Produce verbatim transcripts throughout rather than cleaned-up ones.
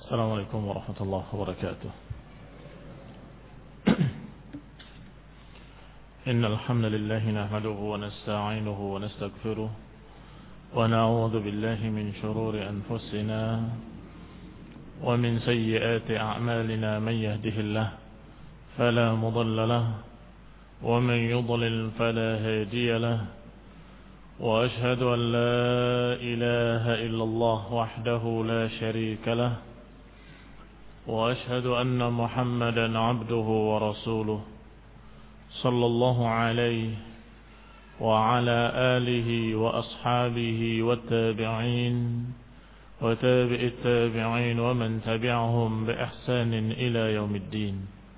السلام عليكم ورحمة الله وبركاته. إن الحمد لله نحمده ونستعينه ونستغفره ونعوذ بالله من شرور أنفسنا ومن سيئات أعمالنا. من يهده الله فلا مضل له ومن يضلل فلا هادي له، وأشهد أن لا إله إلا الله وحده لا شريك له، وأشهد أن محمدا عبده ورسوله صلى الله عليه وعلى آله وأصحابه والتابعين وتابع التابعين ومن تبعهم بإحسان إلى يوم الدين.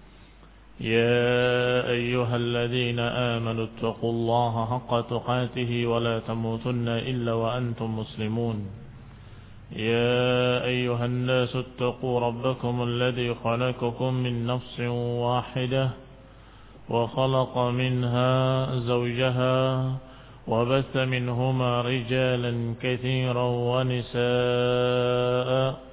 يا أيها الذين آمنوا اتقوا الله حق تقاته ولا تموتن إلا وأنتم مسلمون. يا أيها الناس اتقوا ربكم الذي خلقكم من نفس واحدة وخلق منها زوجها وبث منهما رجالا كثيرا ونساء،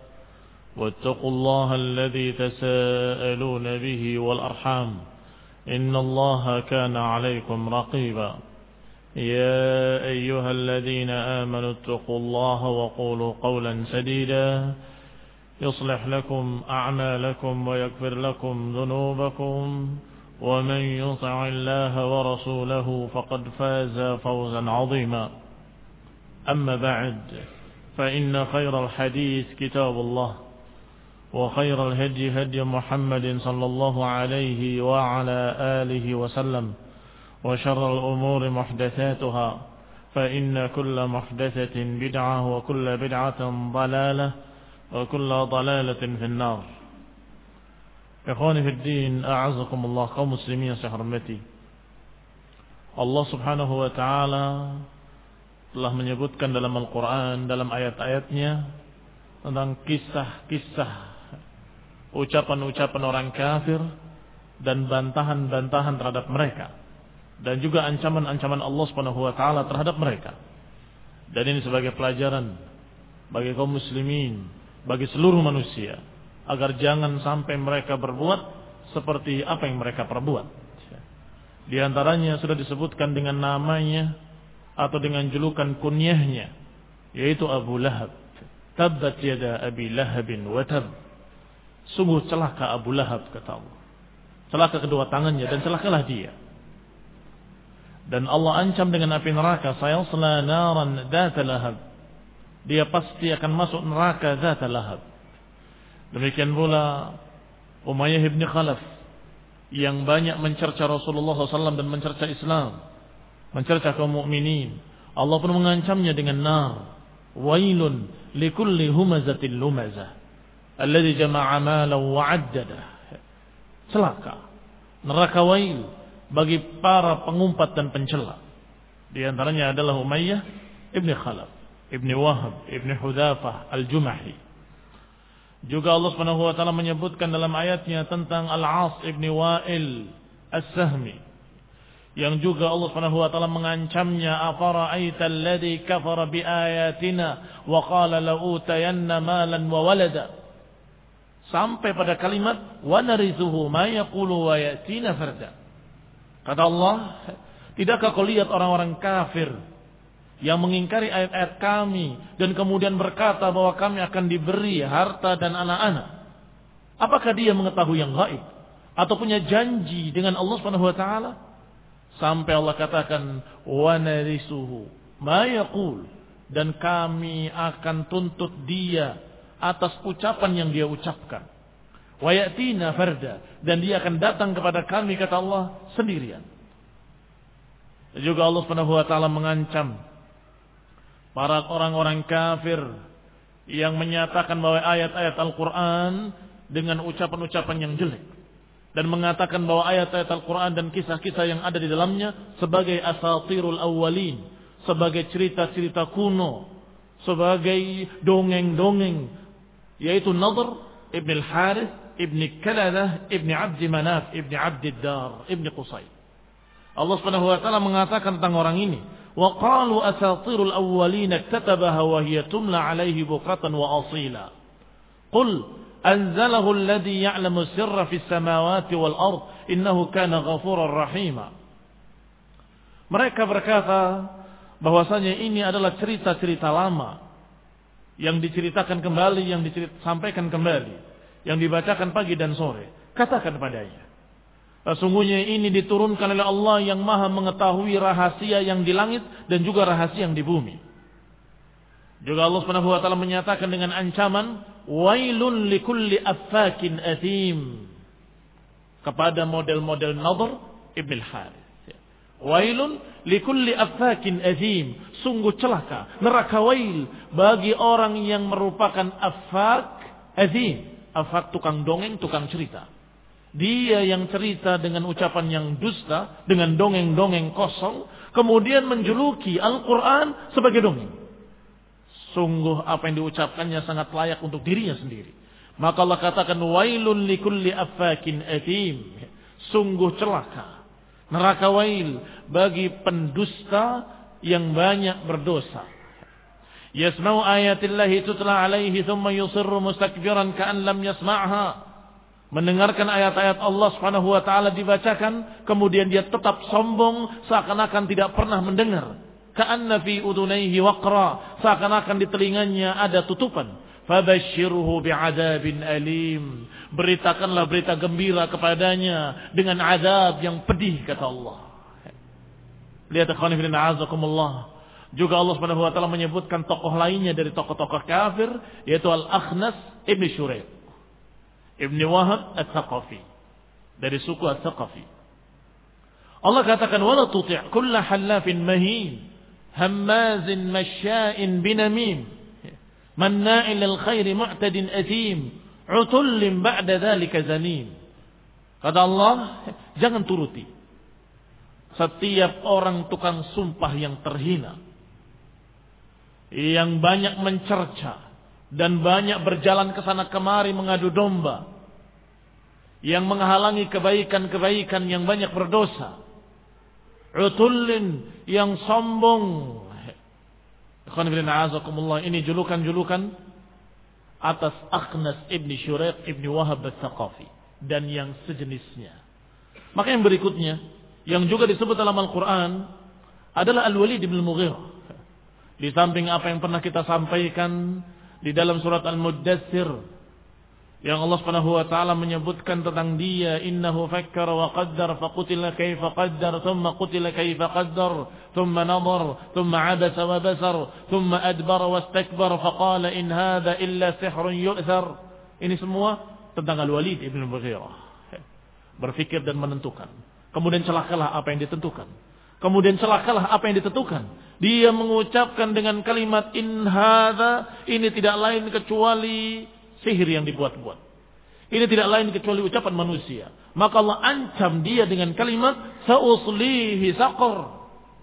واتقوا الله الذي تساءلون به والأرحام إن الله كان عليكم رقيبا. يا أيها الذين آمنوا اتقوا الله وقولوا قولا سديدا يصلح لكم أعمالكم ويغفر لكم ذنوبكم، ومن يطع الله ورسوله فقد فاز فوزا عظيما. أما بعد، فإن خير الحديث كتاب الله، وخير الهدي هدي محمد صلى الله عليه وعلى آله وسلم، وشر الأمور محدثاتها، فإن كل محدثة بدعة وكل بدعة ضلالة وكل ضلالة في النار. Ikhwani fid din, a'azakumullah, kaum muslimin yang saya hormati. Allah Subhanahu wa taala telah menyebutkan dalam Al-Qur'an, dalam ayat-ayatnya, tentang kisah-kisah ucapan-ucapan orang kafir dan bantahan-bantahan terhadap mereka, dan juga ancaman-ancaman Allah Subhanahu wa taala terhadap mereka. Dan ini sebagai pelajaran bagi kaum muslimin, bagi seluruh manusia, agar jangan sampai mereka berbuat seperti apa yang mereka perbuat. Di antaranya sudah disebutkan dengan namanya atau dengan julukan kunyahnya, yaitu Abu Lahab. Tabbat yada Abi Lahabin wa tab. Sungguh celaka Abu Lahab, kata Allah. Celaka kedua tangannya dan celakalah dia. Dan Allah ancam dengan api neraka, sayasla naran dzata lahab. Dia pasti akan masuk neraka dzata lahab. Demikian pula Umayyah bin Khalaf yang banyak mencerca Rasulullah shallallahu alaihi wasallam dan mencerca Islam, mencerca kaum mukminin. Allah pun mengancamnya dengan nar. Wailun likulli humazatil lumazah alladzi jama'a malan wa 'addadah. Celaka, neraka wail bagi para pengumpat dan pencela. Di antaranya adalah Umayyah ibn Khalaf, ibn Wahab, ibn Hudzafah al-Jumahi. Juga Allah Subhanahu wa taala menyebutkan dalam ayatnya tentang Al-As ibn Wa'il As-Sahmi, yang juga Allah Subhanahu wa taala mengancamnya, afara'aita alladhi kafara biayatina wa qala la utayanna malan wa walada, sampai pada kalimat wa narithuhu ma yaqulu wa yatina farda. Kata Allah, tidakkah kau lihat orang-orang kafir yang mengingkari ayat-ayat kami dan kemudian berkata bahwa kami akan diberi harta dan anak-anak? Apakah dia mengetahui yang gaib atau punya janji dengan Allah Subhanahu wa taala? Sampai Allah katakan wa narisuhu ma yaqul, dan kami akan tuntut dia atas ucapan yang dia ucapkan. Wa yatina farda, dan dia akan datang kepada kami, kata Allah, sendirian. Juga Allah Subhanahu wa taala mengancam para orang-orang kafir yang menyatakan bahwa ayat-ayat Al-Quran dengan ucapan-ucapan yang jelek, dan mengatakan bahwa ayat-ayat Al-Quran dan kisah-kisah yang ada di dalamnya sebagai asatirul awwalin, sebagai cerita-cerita kuno, sebagai dongeng-dongeng, yaitu Nadhr ibn al-Harith ibn Kaladah ibn Abdi Manaf ibn Abdi Dar ibn Qusay. Allah Subhanahu wa taala mengatakan tentang orang ini, wa qalu asatirul awwalin iktatabaha wa hiya tumla alaihi bukratan wa asila. Qul anzalahu alladhi ya'lamu sirra fis samawati wal ard innahu kana ghafurar rahima. Mereka berkata bahwasanya ini adalah cerita-cerita lama yang diceritakan kembali, yang disampaikan kembali, yang dibacakan pagi dan sore. Katakan padanya, sesungguhnya ini diturunkan oleh Allah yang maha mengetahui rahasia yang di langit dan juga rahasia yang di bumi. Juga Allah Subhanahu wa taala menyatakan dengan ancaman, wailun likulli affakin athim, kepada model-model Nadhr ibn al-Harith. Wailun likulli affakin athim, sungguh celaka, neraka wail bagi orang yang merupakan affak athim. Affak tukang dongeng, tukang cerita. Dia yang cerita dengan ucapan yang dusta, dengan dongeng-dongeng kosong, kemudian menjuluki Al-Quran sebagai dongeng. Sungguh apa yang diucapkannya sangat layak untuk dirinya sendiri. Maka Allah katakan, wailun likulli affakin athim, sungguh celaka, neraka wail bagi pendusta yang banyak berdosa. Yasma'u ayatillahi tutla alaihi thumma yusirru mustakbiran ka'an lam yasma'ha. Mendengarkan ayat-ayat Allah Subhanahu wa taala dibacakan, kemudian dia tetap sombong seakan-akan tidak pernah mendengar. Ka'anna fi udunaihi waqra, seakan-akan di telinganya ada tutupan. Fabashshirhu bi'adzabin alim, beritakanlah berita gembira kepadanya dengan azab yang pedih, kata Allah. Lihat ikhwan fillah azakumullah. Juga Allah Subhanahu wa taala menyebutkan tokoh lainnya dari tokoh-tokoh kafir, yaitu Al-Akhnas ibn Shuraih ibn Wahab Al-Thaqafi, dari suku Al-Thaqafi. Allah katakan, wala tuti' kulla halafin mahin hammazin masya'in binamim manna'il lil khairi mu'tadin athim utullin ba'da dzalika zanim. Kata Allah, jangan turuti setiap orang tukang sumpah yang terhina, yang banyak mencerca dan banyak berjalan ke sana kemari mengadu domba, yang menghalangi kebaikan-kebaikan, yang banyak berdosa. Utullin, yang sombong. Ikhwan fillah a'azakumullah, ini julukan-julukan atas Akhnas ibn Shuraih ibn Wahab Al-Thaqafi dan yang sejenisnya. Maka yang berikutnya, yang juga disebut dalam Al-Quran adalah Al-Walid ibn Mughirah. Di samping apa yang pernah kita sampaikan di dalam surat Al-Muddathir, yang Allah Subhanahu wa taala menyebutkan tentang dia, innahu fakkara wa qaddar faqutila kaifa qaddar thumma qutila kaifa qaddar thumma nadhar thumma abasa wa basar thumma adbara wastakbara faqala in hadha illa sihrun yu'thar. Ini semua tentang Al-Walid ibn Mughirah. Berfikir dan menentukan, kemudian celakalah apa yang ditentukan, kemudian celakalah apa yang ditentukan. Dia mengucapkan dengan kalimat in hadza, ini tidak lain kecuali sihir yang dibuat-buat. Ini tidak lain kecuali ucapan manusia. Maka Allah ancam dia dengan kalimat sa'uslihi saqar.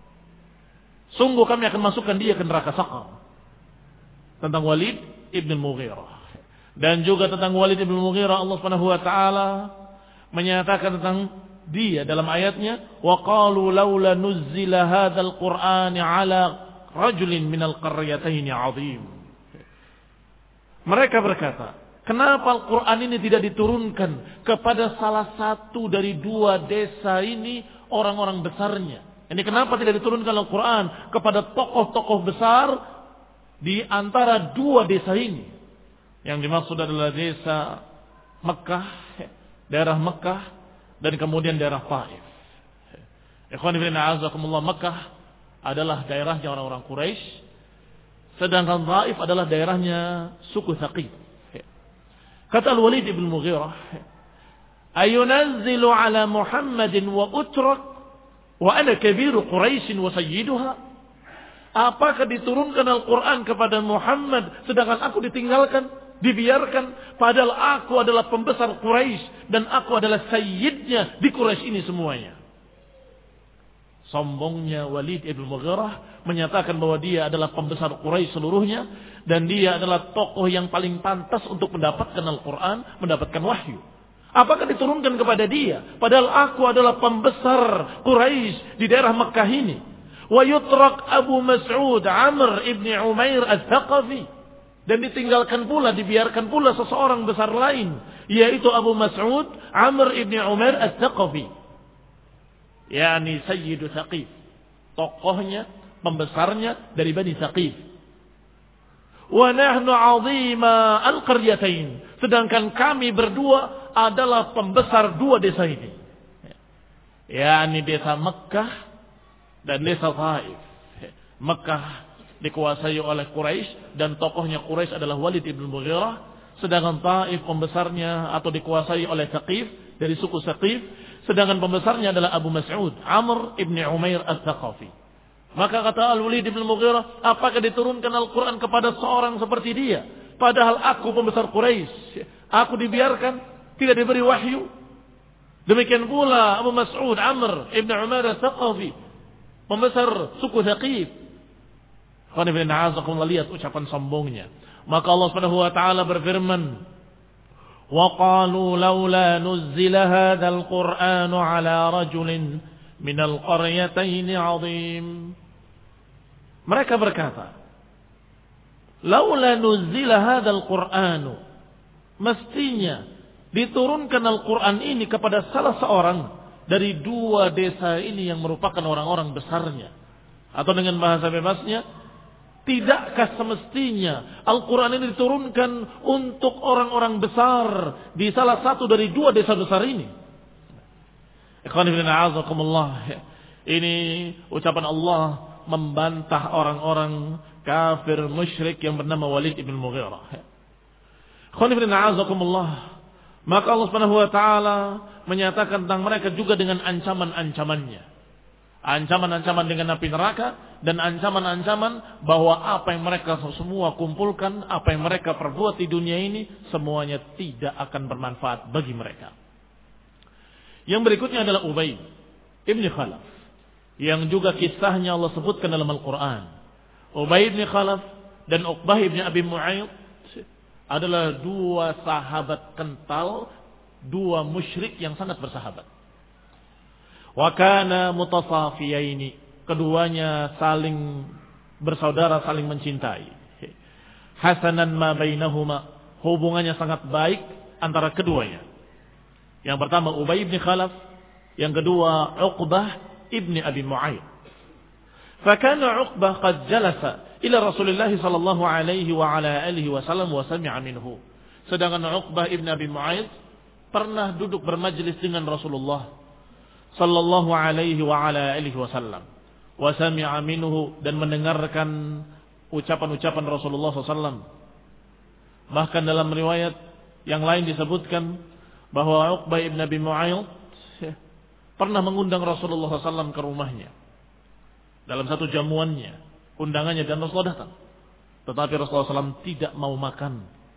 Sungguh kami akan masukkan dia ke neraka saqar. Tentang Walid ibn Mughirah. Dan juga tentang Walid ibn Mughirah, Allah Subhanahu wa taala menyatakan tentang dia dalam ayatnya, wa qalu laula nuzzila hadzal qur'ani ala rajulin minal qaryatayn 'azim. Mereka berkata, kenapa Al-Qur'an ini tidak diturunkan kepada salah satu dari dua desa ini, orang-orang besarnya? Ini kenapa tidak diturunkan Al-Qur'an kepada tokoh-tokoh besar di antara dua desa ini? Yang dimaksud adalah desa Mekah, daerah Mekah, dan kemudian daerah Taif. Ikhwan fillah a'azakumullah, Mekah adalah daerahnya orang-orang Quraisy, sedangkan Taif adalah daerahnya suku Thaqif. Kata Al-Walid ibn Mughirah, ayunazzilu ala Muhammadin wa utrak wa ana kabiru Quraisy wa sayyiduha. Apakah diturunkan Al-Quran kepada Muhammad sedangkan aku ditinggalkan, dibiarkan, padahal aku adalah pembesar Quraisy dan aku adalah sayyidnya di Quraisy ini semuanya. Sombongnya Walid ibn Mughirah menyatakan bahwa dia adalah pembesar Quraisy seluruhnya dan dia adalah tokoh yang paling pantas untuk mendapatkan Al-Quran, mendapatkan wahyu. Apakah diturunkan kepada dia padahal aku adalah pembesar Quraisy di daerah Mekah ini? Wa yutrak Abu Mas'ud Amr ibn Umair al-Thaqafi, Dan ditinggalkan pula, dibiarkan pula seseorang besar lain, yaitu Abu Mas'ud Amr ibn Umair As-Saqafi, yakni Sayyidu Thaqif, tokohnya, pembesarnya dari Bani Thaqif. Wa nahnu 'azima al-qaryatain, sedangkan kami berdua adalah pembesar dua desa ini, yakni desa Mekkah dan desa Taif. Mekkah dikuasai oleh Quraisy dan tokohnya Quraisy adalah Walid ibn Mughirah, sedangkan Taif pembesarnya atau dikuasai oleh Thaqif dari suku Thaqif, sedangkan pembesarnya adalah Abu Mas'ud Amr ibn Umair As-Saqafi. Maka kata Al-Walid ibn Mughirah, apakah diturunkan Al-Quran kepada seorang seperti dia? Padahal aku pembesar Quraisy, aku dibiarkan, tidak diberi wahyu. Demikian pula Abu Mas'ud Amr ibn Umair As-Saqafi, pembesar suku Thaqif. Lihat ucapan sombongnya. Maka Allah Subhanahu wa taala berfirman, "Wa qalu laula nuzzila hadzal Qur'anu 'ala rajulin minal qaryatayn 'azim." Mereka berkata, "Laula nuzzila hadzal Qur'anu." Mestinya diturunkan Al-Qur'an ini kepada salah seorang dari dua desa ini yang merupakan orang-orang besarnya. Atau dengan bahasa bebasnya, tidakkah semestinya Al-Quran ini diturunkan untuk orang-orang besar di salah satu dari dua desa besar ini? Ini ucapan Allah membantah orang-orang kafir musyrik yang bernama Walid ibn Mughirah. Maka Allah Subhanahu wa taala menyatakan tentang mereka juga dengan ancaman-ancamannya. Ancaman-ancaman dengan api neraka dan ancaman-ancaman bahwa apa yang mereka semua kumpulkan, apa yang mereka perbuat di dunia ini, semuanya tidak akan bermanfaat bagi mereka. Yang berikutnya adalah Ubay ibn Khalaf, yang juga kisahnya Allah sebutkan dalam Al-Quran. Ubay ibn Khalaf dan Uqbah ibn Abi Mu'ayyid adalah dua sahabat kental, dua musyrik yang sangat bersahabat. Wa kana mutasafiyaini, keduanya saling bersaudara, saling mencintai. Hasanan ma bainahuma, hubungannya sangat baik antara keduanya. Yang pertama Ubay bin Khalaf, yang kedua Uqbah ibn Abi Mu'ayyid. Fakana Uqbah qad jalasa ila Rasulullah sallallahu alaihi wa ala alihi wasallam wa sami'a minhu. Sedangkan Uqbah ibn Abi Mu'ayyid pernah duduk bermajlis dengan Rasulullah sallallahu alaihi wa ala alihi wasallam, wa sami'a minhu, dan mendengarkan ucapan-ucapan Rasulullah sallallahu alaihi wasallam. Bahkan dalam riwayat yang lain disebutkan bahwa Uqbah ibn Abi Mu'ayyid pernah mengundang Rasulullah sallallahu alaihi wasallam ke rumahnya dalam satu jamuannya, undangannya, dan Rasulullah datang. Tetapi Rasulullah sallallahu alaihi wasallam tidak mau makan,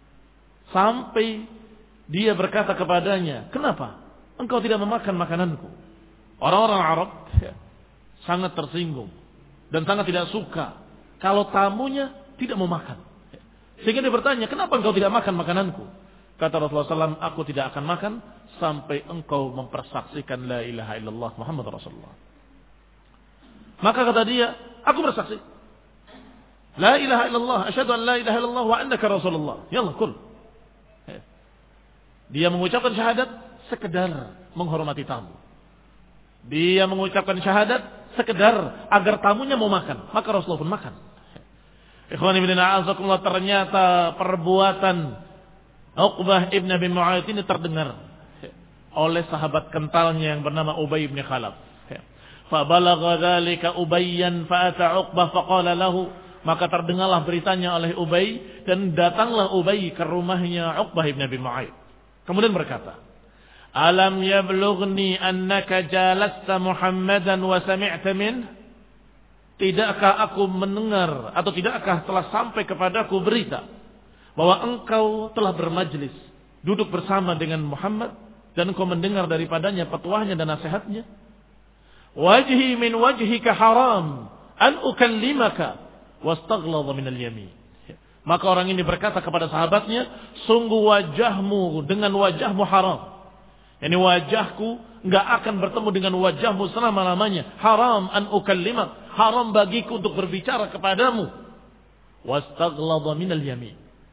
sampai dia berkata kepadanya, "Kenapa engkau tidak memakan makananku?" Orang-orang Arab ya, sangat tersinggung dan sangat tidak suka kalau tamunya tidak mau makan. Sehingga dia bertanya, "Kenapa engkau tidak makan makananku?" Kata Rasulullah sallallahu alaihi wasallam, "Aku tidak akan makan sampai engkau mempersaksikan la ilaha illallah Muhammad Rasulullah." Maka kata dia, "Aku bersaksi. La ilaha illallah, asyhadu an la ilaha illallah wa annaka Rasulullah. Yallah, kul." Dia mengucapkan syahadat sekedar menghormati tamu. Dia mengucapkan syahadat sekedar agar tamunya mau makan, maka Rasulullah pun makan. Ikhwan ibn a'azakumullah, ternyata perbuatan Uqbah ibn Abi Mu'ayyid ini terdengar oleh sahabat kentalnya yang bernama Ubay ibn Khalaf. Fa balagha dzalika Ubayyan fa ata Uqbah fa qala lahu, maka terdengarlah beritanya oleh Ubay dan datanglah Ubay ke rumahnya Uqbah ibn Abi Mu'ayyid. Kemudian berkata, "Alam yablughni annaka jalasta Muhammadan wa sami'ta min?" Tidakkah aku mendengar atau tidakkah telah sampai kepadaku berita bahwa engkau telah bermajlis, duduk bersama dengan Muhammad, dan engkau mendengar daripadanya petuahnya dan nasihatnya? "Wajhi min wajhika haram an ukallimaka wastaghladha min al-yamin." Maka orang ini berkata kepada sahabatnya, "Sungguh wajahmu dengan wajahmu haram. Yani wajahku enggak akan bertemu dengan wajahmu selama-lamanya. Haram an ukallimak, haram bagiku untuk berbicara kepadamu. Wastaghladha minal yamin."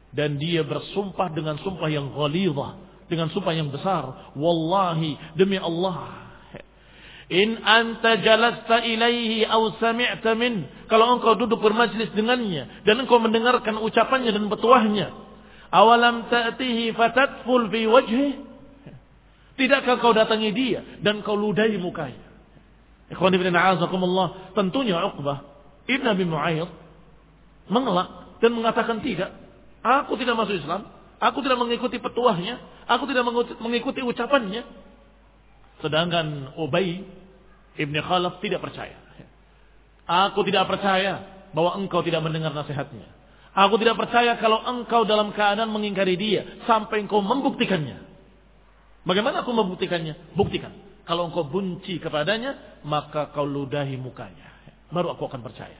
Dan dia bersumpah dengan sumpah yang ghalidhah, dengan sumpah yang besar. Wallahi, demi Allah, in anta jalasta ilaihi aw sami'ta min, kalau engkau duduk bermajlis dengannya dan engkau mendengarkan ucapannya dan petuahnya, awalam ta'tihi fatatful fi wajhi, tidakkah kau datangi dia dan kau ludahi mukanya? Ikhwan ibn a'azakumullah, tentunya Uqbah ibn Abi Mu'ayyid mengelak dan mengatakan tidak, aku tidak masuk Islam, aku tidak mengikuti petuahnya, aku tidak mengikuti ucapannya. Sedangkan Ubay ibn Khalaf tidak percaya. Aku tidak percaya bahwa engkau tidak mendengar nasihatnya. Aku tidak percaya kalau engkau dalam keadaan mengingkari dia sampai engkau membuktikannya. Bagaimana aku membuktikannya? Buktikan. Kalau engkau benci kepadanya, maka kau ludahi mukanya. Baru aku akan percaya.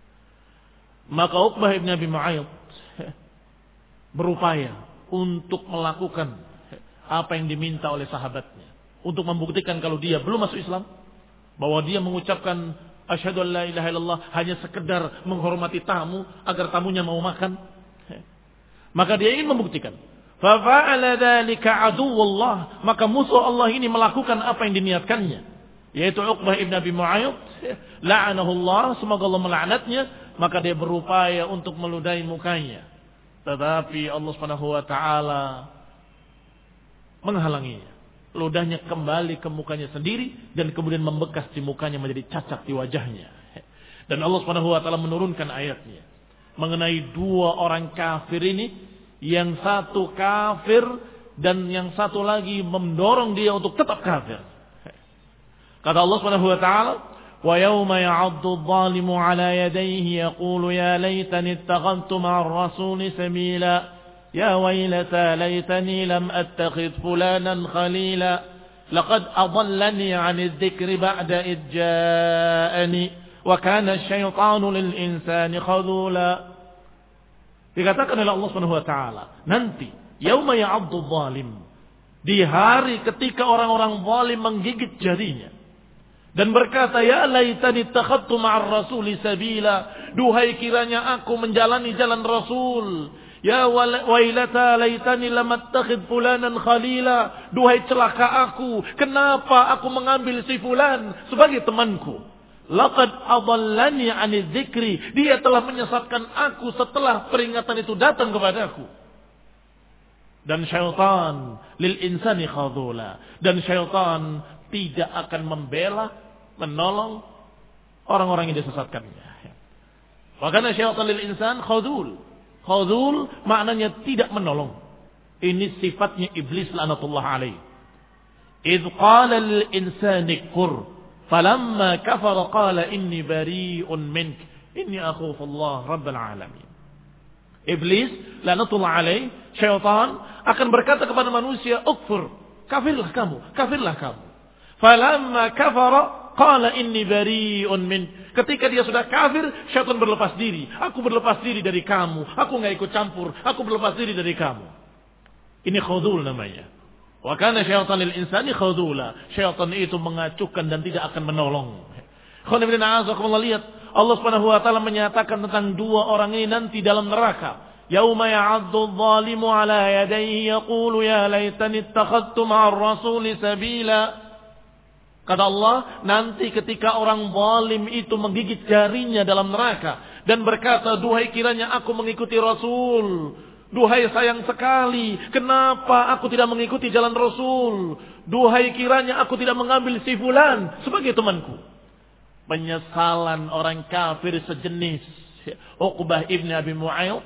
Maka Uqbah ibn Abi Mu'ayyid berupaya untuk melakukan apa yang diminta oleh sahabatnya. Untuk membuktikan kalau dia belum masuk Islam. Bahwa dia mengucapkan asyhadu an la ilaha illallah hanya sekedar menghormati tamu agar tamunya mau makan. Maka dia ingin membuktikan. Fa fa'ala dzalika aduwwullah, maka musuh Allah ini melakukan apa yang diniatkannya, yaitu Uqbah ibn Abi Mu'ayyid, la'anahullah, semoga Allah melaknatnya. Maka dia berupaya untuk meludahi mukanya, tetapi Allah Subhanahu wa taala menghalanginya. Ludahnya kembali ke mukanya sendiri dan kemudian membekas di mukanya, menjadi cacat di wajahnya. Dan Allah Subhanahu wa taala menurunkan ayatnya mengenai dua orang kafir ini, yang satu kafir dan yang satu lagi mendorong dia untuk tetap kafir. Kata Allah Subhanahu wa taala, wa yauma ya'addu adh-dhalimu 'ala yadayhi yaqulu ya laitani ittakhadhtu ma'ar rasuli sabila ya waylata laitani lam attakhidh fulanan khalila laqad adallani 'ani adh-dhikri ba'da idh ja'ani wa kana asy-syaitanu lil insani khadhula. Dikatakan oleh Allah Subhanahu wa taala, nanti yauma ya'addu adh-dhalim, di hari ketika orang-orang zalim menggigit jarinya dan berkata ya laitani ittakhadtu ma'ar rasuli sabila, duhai kiranya aku menjalani jalan Rasul. Ya wailata laitani lam attakhidh fulanan khalila, duhai celaka aku, kenapa aku mengambil si fulan sebagai temanku. Laqad adallani 'ani dzikri, dia telah menyesatkan aku setelah peringatan itu datang kepadaku. Dan syaitan lil insani khadhula, dan syaitan tidak akan membela, menolong orang-orang yang disesatkannya. Makanya syaitan lil insan khadhul. Khadhul maknanya tidak menolong. Ini sifatnya iblis laknatullah alaih. Idz qala lil insani kfur falamma kafara qala inni bari'un mink inni akhafu Allah rabbal alamin. Iblis laknatullah alaih, syaitan akan berkata kepada manusia, ukfur, kafirlah kamu, kafirlah kamu. Falamma kafara qala inni bari'un mink. Ketika dia sudah kafir, syaitan berlepas diri. Aku berlepas diri dari kamu, aku enggak ikut campur, aku berlepas diri dari kamu. Ini khudul namanya. Wa kana syaitan lil insani khudula. Syaitan itu mengacuhkan dan tidak akan menolong. Khana bin a'azakumullah, lihat Allah Subhanahu wa taala menyatakan tentang dua orang ini nanti dalam neraka. Yauma ya'addu adh-dhalimu 'ala yadayhi yaqulu ya laitani ittakhadtu ma'ar rasuli sabila. Kata Allah, nanti ketika orang zalim itu menggigit jarinya dalam neraka dan berkata, duhai kiranya aku mengikuti Rasul. Duhai sayang sekali, kenapa aku tidak mengikuti jalan Rasul? Duhai kiranya aku tidak mengambil si fulan sebagai temanku. Penyesalan orang kafir sejenis Uqbah ibn Abi Mu'ayyid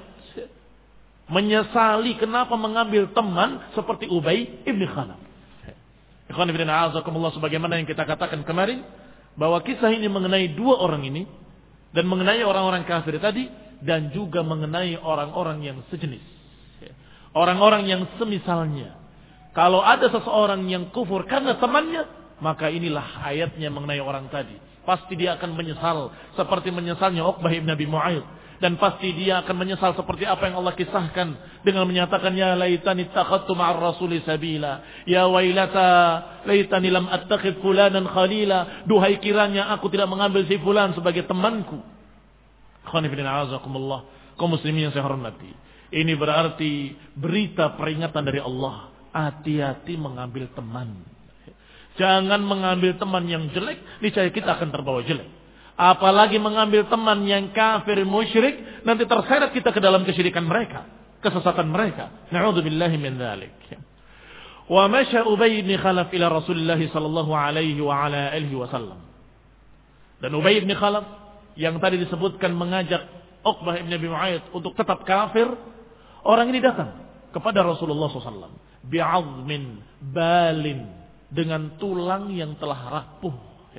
menyesali kenapa mengambil teman seperti Ubay ibn Khalaf. Ikhwan fillah a'azakumullah, sebagaimana yang kita katakan kemarin bahwa kisah ini mengenai dua orang ini dan mengenai orang-orang kafir tadi dan juga mengenai orang-orang yang sejenis. Orang-orang yang semisalnya. Kalau ada seseorang yang kufur karena temannya, maka inilah ayatnya mengenai orang tadi. Pasti dia akan menyesal seperti menyesalnya Uqbah ibn Abi Mu'ayyid, dan pasti dia akan menyesal seperti apa yang Allah kisahkan dengan menyatakan ya laitani ittakhadtu ma'ar rasuli sabila, ya wailata laitani lam attakhidh fulanan khalila, duhai kiranya aku tidak mengambil si fulan sebagai temanku. Khana fillah a'azakumullah, kaum muslimin yang saya hormati, Ini berarti berita peringatan dari Allah. Hati-hati mengambil teman. Jangan mengambil teman yang jelek, niscaya kita akan terbawa jelek. Apalagi mengambil teman yang kafir musyrik, nanti terseret kita ke dalam kesyirikan mereka, kesesatan mereka. Na'udzubillahi min dzalik. Wa masya Ubay bin Khalaf ila Rasulullah sallallahu alaihi wa ala alihi wasallam. Dan Ubay bin Khalaf yang tadi disebutkan mengajak Uqbah bin Abi Mu'ayyid untuk tetap kafir, orang ini datang kepada Rasulullah sallallahu alaihi wasallam bi'azmin balin, dengan tulang yang telah rapuh.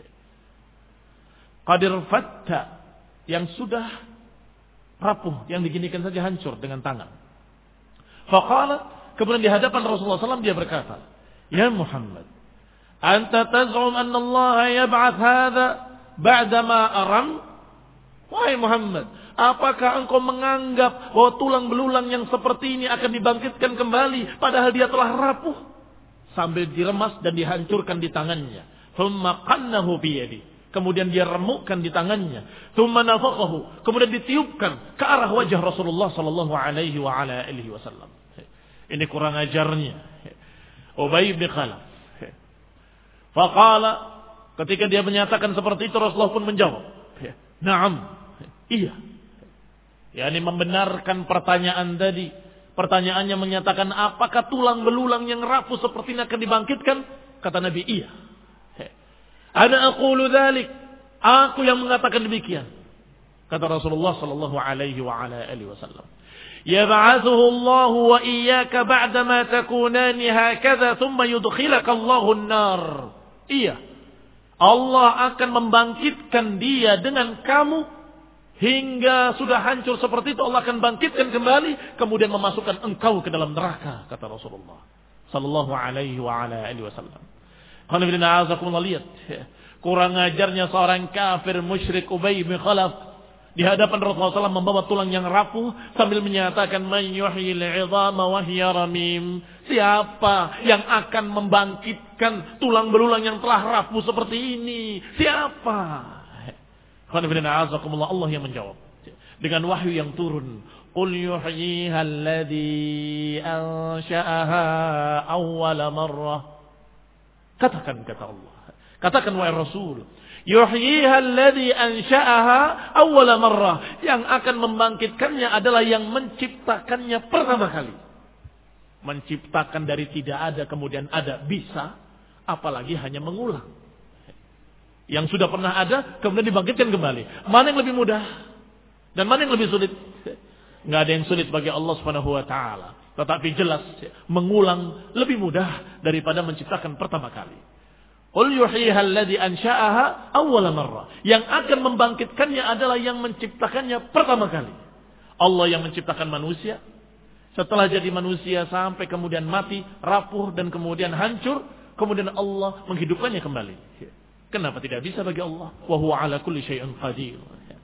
Qadir fatta, yang sudah rapuh, yang diginikan saja hancur dengan tangan. Faqala, kemudian di hadapan Rasulullah sallallahu alaihi wasallam dia berkata, "Ya Muhammad, anta taz'um anna Allah yab'ath hadha ba'dama aram?" Wahai Muhammad, apakah engkau menganggap bahwa tulang belulang yang seperti ini akan dibangkitkan kembali padahal dia telah rapuh? Sambil diremas dan dihancurkan di tangannya. Thumma qannahu biyadi. Kemudian dia remukkan di tangannya. Thumma nafaqahu. Kemudian ditiupkan ke arah wajah Rasulullah sallallahu alaihi wa ala alihi wasallam. Ini kurang ajarnya Ubay bin Khalaf. Faqala, ketika dia menyatakan seperti itu, Rasulullah pun menjawab, "Na'am." Iya. Yani membenarkan pertanyaan tadi. Pertanyaannya menyatakan, apakah tulang belulang yang rapuh seperti ini akan dibangkitkan? Kata Nabi, iya. Ana aqulu dzalik. Aku yang mengatakan demikian. Kata Rasulullah sallallahu alaihi wa ala alihi wasallam. Yab'athuhu Allah wa iyyaka ba'da ma takunani hakadha thumma yudkhilaka Allahu an-nar. Iya. Allah akan membangkitkan dia dengan kamu hingga sudah hancur seperti itu, Allah akan bangkitkan kembali, kemudian memasukkan engkau ke dalam neraka, kata Rasulullah sallallahu alaihi wa ala alihi wasallam. Qanibina azakumullah, lihat kurang ajarnya seorang kafir musyrik Ubay bin Khalaf di hadapan Rasulullah sallallahu alaihi wasallam membawa tulang yang rapuh sambil menyatakan, "Man yuhyil 'idhama wa hiya ramim." Siapa yang akan membangkitkan tulang belulang yang telah rapuh seperti ini? Siapa? Allah yang menjawab dengan wahyu yang turun. Qul yuhyiha alladhi ansha'aha awwala marrah. Katakan, kata Allah. Katakan wahai Rasul, yuhyiha alladhi ansha'aha awwala marrah. Yang akan membangkitkannya adalah yang menciptakannya pertama kali. Menciptakan dari tidak ada kemudian ada bisa, apalagi hanya mengulang. Yang sudah pernah ada, kemudian dibangkitkan kembali. Mana yang lebih mudah? Dan mana yang lebih sulit? Nggak ada yang sulit bagi Allah Subhanahu Wa Taala. Tetapi jelas, mengulang lebih mudah daripada menciptakan pertama kali. Qul yuhyiha alladhi ansha'aha awwala marrah. Yang akan membangkitkannya adalah yang menciptakannya pertama kali. Allah yang menciptakan manusia. Setelah jadi manusia sampai kemudian mati, rapuh dan kemudian hancur. Kemudian Allah menghidupkannya kembali. Kenapa tidak bisa bagi Allah? Wa huwa ala kulli syai'in qadir.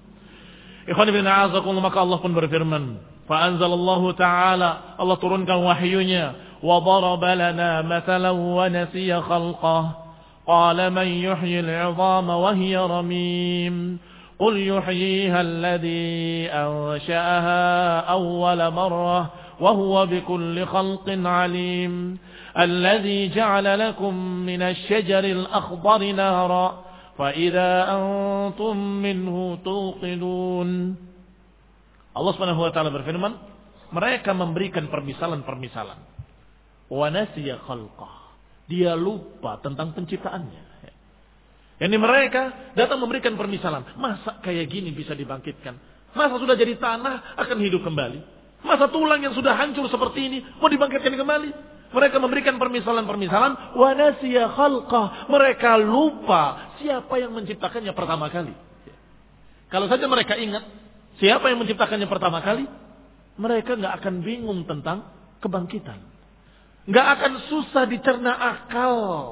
Ikhwan ibn a'azakumullah, maka Allah pun berfirman, fa anzalallahu ta'ala, Allah turunkan wahyunya, wa daraba lana mathalan wa nasiya khalqah, qala man yuhyi al-'idhama wa hiya ramim, qul yuhyiha alladhi ansha'aha awwala marrah wa huwa bikulli khalqin 'alim. الذي جعل لكم من الشجر الأخضر نارا فإذا أنتم منه توقدون. Allah Subhanahu wa taala berfirman, mereka memberikan permisalan-permisalan. Wa nasiya khalqah. Dia lupa tentang penciptaannya. Yani mereka datang memberikan permisalan. Masa kayak gini bisa dibangkitkan? Masa sudah jadi tanah akan hidup kembali? Masa tulang yang sudah hancur seperti ini mau dibangkitkan kembali? Mereka memberikan permisalan-permisalan. Wa nasiya khalqah. Mereka lupa siapa yang menciptakannya pertama kali. Kalau saja mereka ingat siapa yang menciptakannya pertama kali, mereka nggak akan bingung tentang kebangkitan. Nggak akan susah dicerna akal.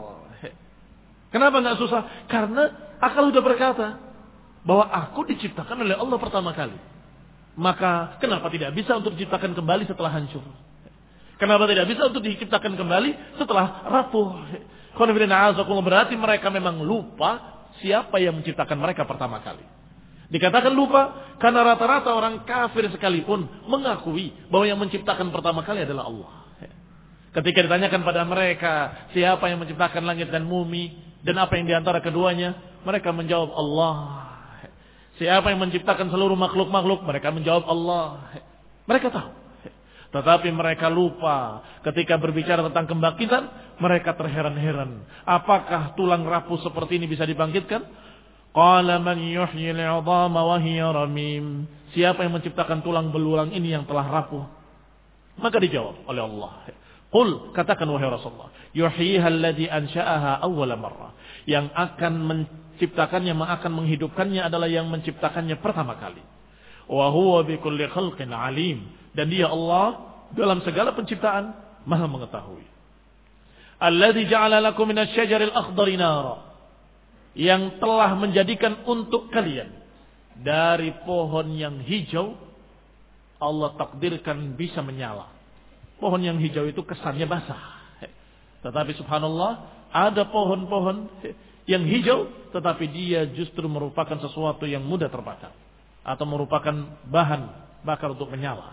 Kenapa nggak susah? Karena akal sudah berkata bahwa aku diciptakan oleh Allah pertama kali. Maka kenapa tidak bisa untuk diciptakan kembali setelah hancur? Kenapa tidak bisa untuk diciptakan kembali setelah rapuh? Berarti mereka memang lupa siapa yang menciptakan mereka pertama kali. Dikatakan lupa karena rata-rata orang kafir sekalipun mengakui bahwa yang menciptakan pertama kali adalah Allah. Ketika ditanyakan pada mereka siapa yang menciptakan langit dan bumi dan apa yang diantara keduanya, mereka menjawab Allah. Siapa yang menciptakan seluruh makhluk-makhluk, mereka menjawab Allah. Mereka tahu. Tetapi mereka lupa ketika berbicara tentang kebangkitan, mereka terheran-heran. Apakah tulang rapuh seperti ini bisa dibangkitkan? Qala man yuhyil 'idhama wa hiya ramim. Siapa yang menciptakan tulang belulang ini yang telah rapuh? Maka dijawab oleh Allah. Qul, katakan wahai Rasulullah, yuhyiha alladhi ansha'aha awwala marrah. Yang akan menciptakannya, akan menghidupkannya adalah yang menciptakannya pertama kali. Wa huwa bikulli khalqin 'alim. Dan dia Allah dalam segala penciptaan Maha mengetahui. Alladzi ja'ala lakum minasy syajaril akhdari nara. Yang telah menjadikan untuk kalian dari pohon yang hijau Allah takdirkan bisa menyala. Pohon yang hijau itu kesannya basah. Tetapi subhanallah, ada pohon-pohon yang hijau tetapi dia justru merupakan sesuatu yang mudah terbakar atau merupakan bahan bakar untuk menyala.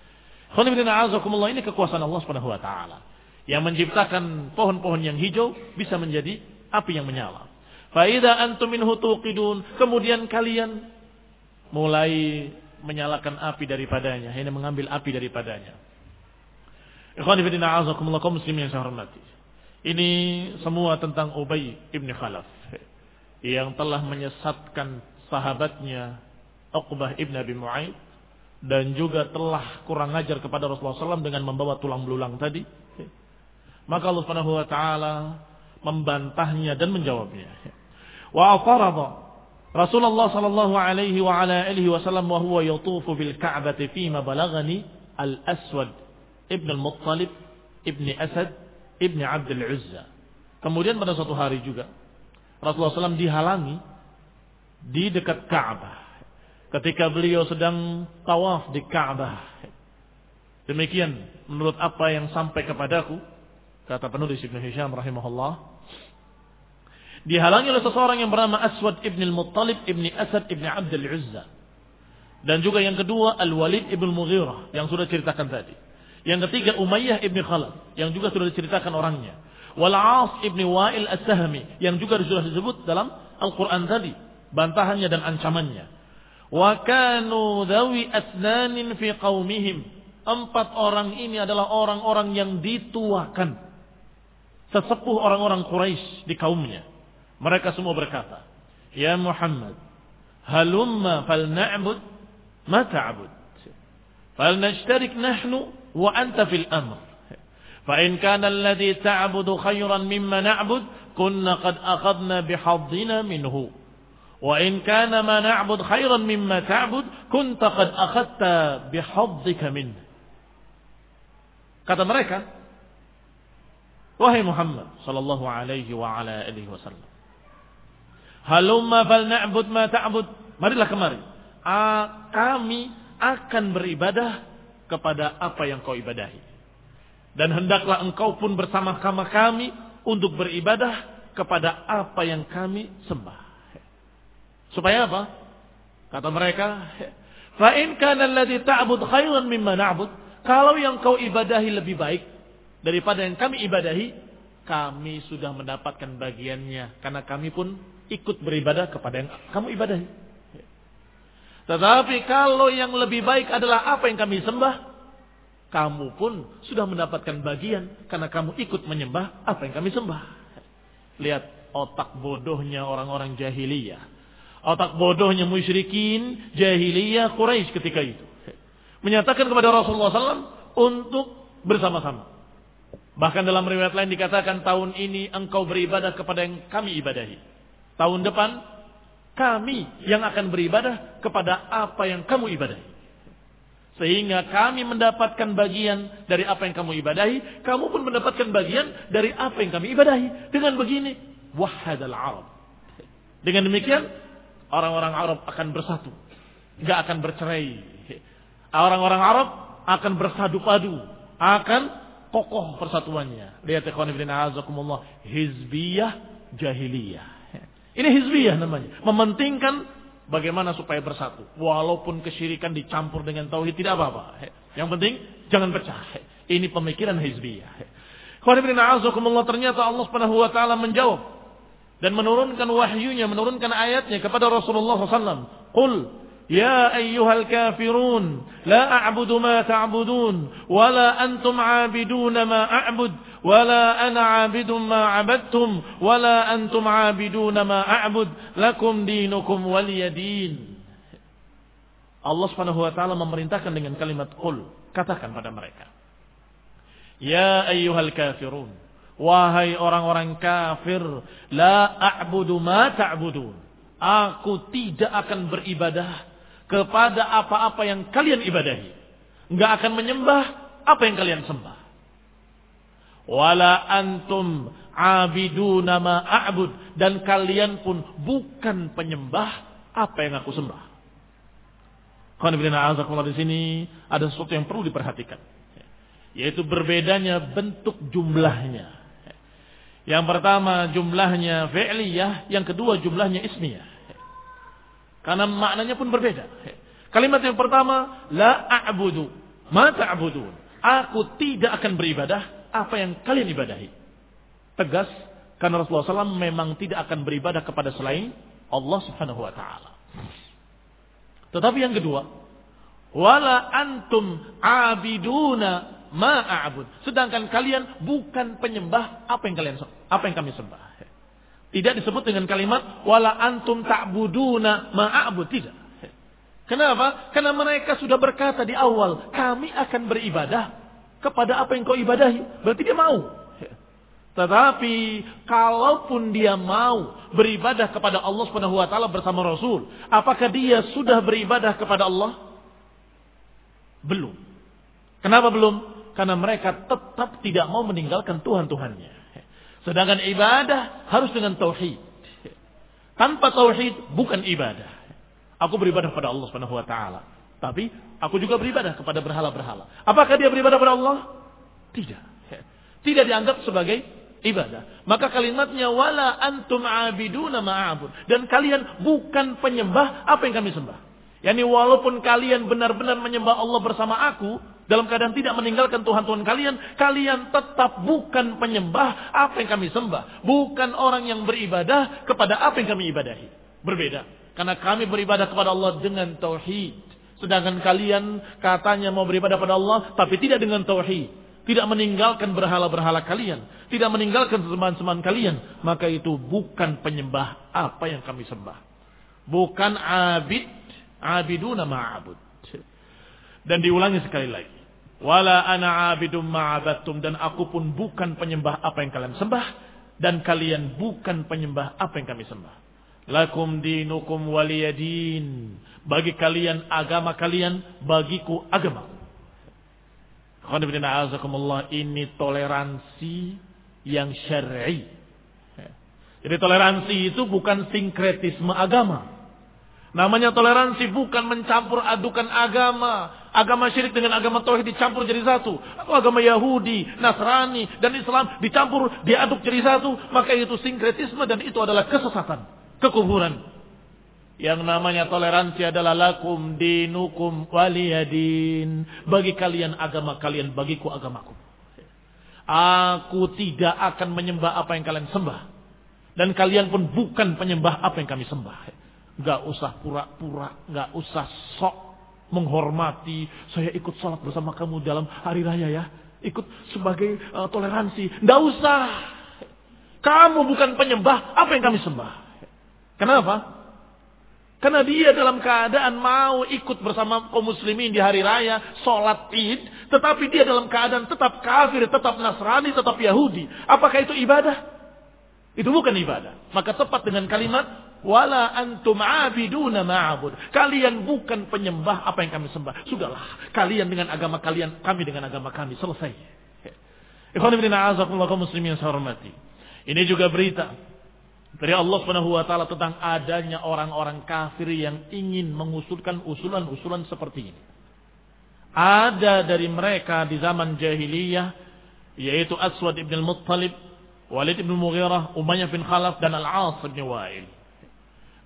Ini kekuasaan Allah Subhanahu wa taala yang menciptakan pohon-pohon yang hijau bisa menjadi api yang menyala. Fa idza antum minhu tuqidun, kemudian kalian mulai menyalakan api daripadanya, ini mengambil api daripadanya. Ikhwani fi din a'azakumullah kaum muslimin yang saya hormati. Ini semua tentang Ubay ibn Khalaf yang telah menyesatkan sahabatnya Uqbah ibn Abi Mu'aid dan juga telah kurang ajar kepada Rasulullah sallallahu alaihi wasallam dengan membawa tulang belulang tadi. Maka Allah Subhanahu wa taala membantahnya dan menjawabnya. Wa farada Rasulullah sallallahu alaihi wa ala alihi wasallam wa huwa yatufu bil Ka'bati fi ma balagani al-Aswad ibn al-Muttalib ibn Asad ibn Abd al-Uzza. Kemudian pada suatu hari juga Rasulullah sallallahu alaihi wasallam dihalangi di dekat Ka'bah ketika beliau sedang tawaf di Ka'bah. Demikian menurut apa yang sampai kepadaku, kata penulis Ibnu Hisham rahimahullah. Dihalangi oleh seseorang yang bernama Aswad ibn al-Muttalib ibn Asad ibn Abd al-Uzza. Dan juga yang kedua Al-Walid ibn Mughirah yang sudah ceritakan tadi. Yang ketiga Umayyah ibn Khalaf yang juga sudah diceritakan orangnya. Wal-As ibn Wa'il as-Sahmi yang juga sudah disebut dalam Al-Quran tadi, bantahannya dan ancamannya. Wa kanu dhawi asnanin fi qaumihim. Empat orang ini adalah orang-orang yang dituakan, sesepuh orang-orang Quraisy di kaumnya. Mereka semua berkata, "Ya Muhammad, halumma falna'bud ma ta'bud. Falnashtarik nahnu wa anta fil amr. Fa in kana alladhi ta'budu khayran mimma na'bud, kunna qad akhadna bihaddina minhu. Wa in kana ma na'bud khayran mimma ta'bud, kunta qad akhadta bihaddika minhu." Kata mereka, "Wahai Muhammad sallallahu alaihi wa ala alihi wasallam, halumma fal na'bud ma ta'bud." Marilah kemari. A, kami akan beribadah kepada apa yang kau ibadahi. Dan hendaklah engkau pun bersama-sama kami untuk beribadah kepada apa yang kami sembah. Supaya apa? Kata mereka, fa in kana alladhi ta'bud khairan mimma na'bud. Kalau yang kau ibadahi lebih baik daripada yang kami ibadahi, kami sudah mendapatkan bagiannya karena kami pun ikut beribadah kepada yang kamu ibadahi. Tetapi kalau yang lebih baik adalah apa yang kami sembah, kamu pun sudah mendapatkan bagian karena kamu ikut menyembah apa yang kami sembah. Lihat otak bodohnya orang-orang jahiliyah, otak bodohnya musyrikin jahiliyah Quraisy ketika itu, menyatakan kepada Rasulullah sallallahu alaihi wasallam untuk bersama-sama. Bahkan dalam riwayat lain dikatakan, tahun ini engkau beribadah kepada yang kami ibadahi. Tahun depan kami yang akan beribadah kepada apa yang kamu ibadahi. Sehingga kami mendapatkan bagian dari apa yang kamu ibadahi, kamu pun mendapatkan bagian dari apa yang kami ibadahi. Dengan begini, wahadal Arab. Dengan demikian, orang-orang Arab akan bersatu, enggak akan bercerai. Orang-orang Arab akan bersatu padu, akan kokoh persatuannya. Lihat ikhwan fillah azakumullah, hizbiyah jahiliyah. Ini hizbiyah namanya, mementingkan Bagaimana supaya bersatu? Walaupun kesyirikan dicampur dengan tauhid tidak apa-apa. Yang penting jangan pecah. Ini pemikiran hizbiyah. Ternyata Allah Subhanahu wa taala menjawab dan menurunkan wahyunya, menurunkan ayatnya kepada Rasulullah sallallahu alaihi wasallam. Qul ya ayyuhal kafirun la a'budu ma ta'budun wa la antum 'abidun ma a'bud wa la ana 'abidun ma 'abadtum wa la antum 'abidun ma a'bud lakum dinukum waliyadin. Allah Subhanahu wa taala memerintahkan dengan kalimat qul, katakan pada mereka, ya ayyuhal kafirun, wahai orang-orang kafir, la a'budu ma ta'budun, aku tidak akan beribadah kepada apa-apa yang kalian ibadahi, enggak akan menyembah apa yang kalian sembah. Wala antum abiduna ma a'bud, dan kalian pun bukan penyembah apa yang aku sembah. Di sini ada sesuatu yang perlu diperhatikan, yaitu berbedanya bentuk jumlahnya. Yang pertama jumlahnya fi'liyah, yang kedua jumlahnya ismiyah. Karena maknanya pun berbeda. Kalimat yang pertama, la a'budu ma ta'budun, aku tidak akan beribadah apa yang kalian ibadahi. Tegas, karena Rasulullah shallallahu alaihi wasallam memang tidak akan beribadah kepada selain Allah Subhanahu wa taala. Tetapi yang kedua, wala antum abiduna ma a'bud, sedangkan kalian bukan penyembah apa yang kalian apa yang kami sembah. Tidak disebut dengan kalimat wala antum ta'buduna ma a'bud, tidak. Kenapa? Karena mereka sudah berkata di awal, kami akan beribadah kepada apa yang kau ibadahi. Berarti dia mau. Tetapi kalaupun dia mau beribadah kepada Allah Subhanahu wa taala bersama Rasul, apakah dia sudah beribadah kepada Allah? Belum. Kenapa belum? Karena mereka tetap tidak mau meninggalkan Tuhan-Tuhannya. Sedangkan ibadah harus dengan tauhid. Tanpa tauhid bukan ibadah. Aku beribadah kepada Allah Subhanahu wa taala, tapi aku juga beribadah kepada berhala-berhala. Apakah dia beribadah kepada Allah? Tidak. Tidak dianggap sebagai ibadah. Maka kalimatnya wala antum abiduna ma'abud, dan kalian bukan penyembah apa yang kami sembah. Yani walaupun kalian benar-benar menyembah Allah bersama aku dalam keadaan tidak meninggalkan Tuhan-Tuhan kalian, kalian tetap bukan penyembah apa yang kami sembah, bukan orang yang beribadah kepada apa yang kami ibadahi. Berbeda, karena kami beribadah kepada Allah dengan tauhid, sedangkan kalian katanya mau beribadah kepada Allah tapi tidak dengan tauhid. Tidak meninggalkan berhala-berhala kalian, tidak meninggalkan sembahan-sembahan kalian, maka itu bukan penyembah apa yang kami sembah. Bukan abid, abiduna ma'abud. Dan diulangi sekali lagi, wala ana abidum ma'abattum, dan aku pun bukan penyembah apa yang kalian sembah, dan kalian bukan penyembah apa yang kami sembah. Lakum dinukum waliyadin, bagi kalian agama kalian, bagiku agamaku. Ini toleransi yang syar'i. Jadi toleransi itu bukan sinkretisme agama. Namanya toleransi bukan mencampur adukan agama. Agama syirik dengan agama tauhid dicampur jadi satu. Atau agama Yahudi, Nasrani, dan Islam dicampur, diaduk jadi satu. Maka itu sinkretisme, dan itu adalah kesesatan, kekufuran. Yang namanya toleransi adalah lakum dinukum waliyadin. Bagi kalian agama kalian, bagiku agamaku. Aku tidak akan menyembah apa yang kalian sembah, dan kalian pun bukan penyembah apa yang kami sembah. Gak usah pura-pura, gak usah sok menghormati. Saya ikut sholat bersama kamu dalam hari raya ya, ikut sebagai uh, toleransi. Gak usah. Kamu bukan penyembah apa yang kami sembah. Kenapa? Karena dia dalam keadaan mau ikut bersama kaum muslimin di hari raya, sholat id, tetapi dia dalam keadaan tetap kafir, tetap Nasrani, tetap Yahudi. Apakah itu ibadah? Itu bukan ibadah. Maka tepat dengan kalimat wala antum abiduna ma'abud. Kalian bukan penyembah apa yang kami sembah. Sudahlah, kalian dengan agama kalian, kami dengan agama kami, selesai. Ikhwan fillah, a'azakumullah kaum muslimin yang saya hormati. Ini juga berita dari Allah Subhanahu wa taala tentang adanya orang-orang kafir yang ingin mengusulkan usulan-usulan seperti ini. Ada dari mereka di zaman jahiliyah, yaitu Aswad ibn al-Muttalib, Walid ibn Mughirah, Umayyah bin Khalaf, dan Al-As bin Wa'il.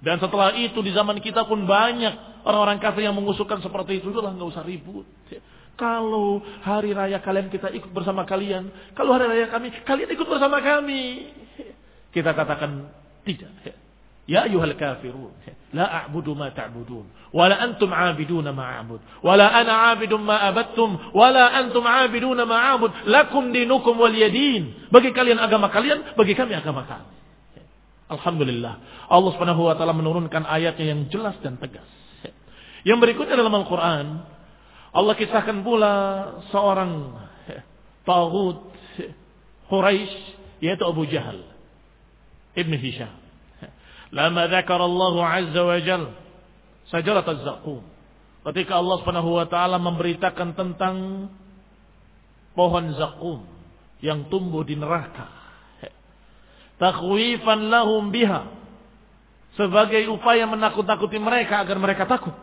Dan setelah itu di zaman kita pun banyak orang-orang kafir yang mengusulkan seperti itu. Udahlah, nggak usah ribut. Kalau hari raya kalian kita ikut bersama kalian, kalau hari raya kami kalian ikut bersama kami. Kita katakan tidak. Ya ayyuhal kafirun, la a'budu ma ta'budun, wa la antum 'abiduna ma a'bud, wa la ana 'abidun ma abattum, wa la antum 'abiduna ma a'bud, lakum dinukum waliyadin. Bagi kalian agama kalian, bagi kami agama kami. Alhamdulillah, Allah Subhanahu wa taala menurunkan ayatnya yang jelas dan tegas. Yang berikutnya dalam Al-Qur'an, Allah kisahkan pula seorang taghut Quraisy yaitu Abu Jahal Ibn Hisham. Lama dzakara Allah azza wa jalla syajarat az-zaqum. Ketika Allah Subhanahu wa taala memberitakan tentang pohon zakum yang tumbuh di neraka. Takhwifan lahum biha, sebagai upaya menakut-nakuti mereka agar mereka takut.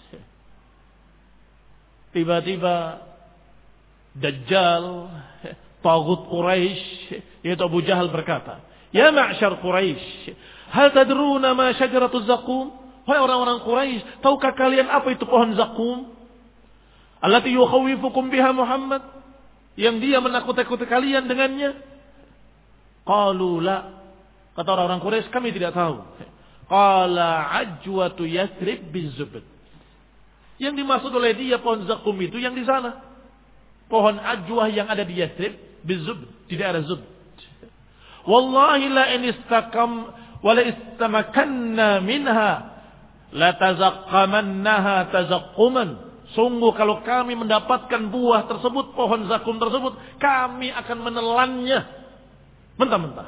Tiba-tiba Dajjal, taghut Quraisy, yaitu Abu Jahal berkata, "Ya ma'syar Quraisy, hal tadruna ma syajaratuz zakum?" Wahai orang-orang Quraisy, tahukah kalian apa itu pohon zakum? Allati yukhawifukum biha Muhammad, yang dia menakut-nakuti kalian dengannya. Qalu la, kata orang-orang Quraisy, kami tidak tahu. Qala ajwatu Yathrib bizubd, yang dimaksud oleh dia pohon zakum itu yang di sana, pohon ajwah yang ada di Yathrib bizubd, di daerah Zubd. Wallahi la in istakam wala istamakanna minha la tazaqqamannaha tazaqquman. Sungguh kalau kami mendapatkan buah tersebut, pohon zakum tersebut, kami akan menelannya mentah-mentah.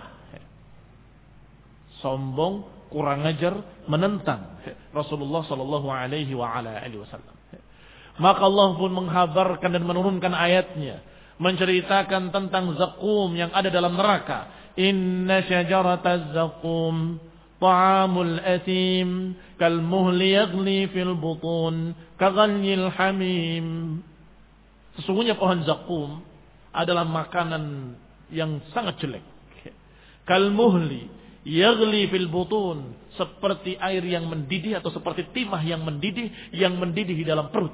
Sombong, kurang ajar, menentang Rasulullah sallallahu alaihi wa ala alihi wasallam. Maka Allah pun menghabarkan dan menurunkan ayatnya, menceritakan tentang zakum yang ada dalam neraka. Inna syajarataz zakum ta'amul athim kalmuhli yaghli fil butun kaghalyil hamim. Sesungguhnya pohon zakum adalah makanan yang sangat jelek. Kalmuhli yaghli fil butun, seperti air yang mendidih atau seperti timah yang mendidih yang mendidih di dalam perut.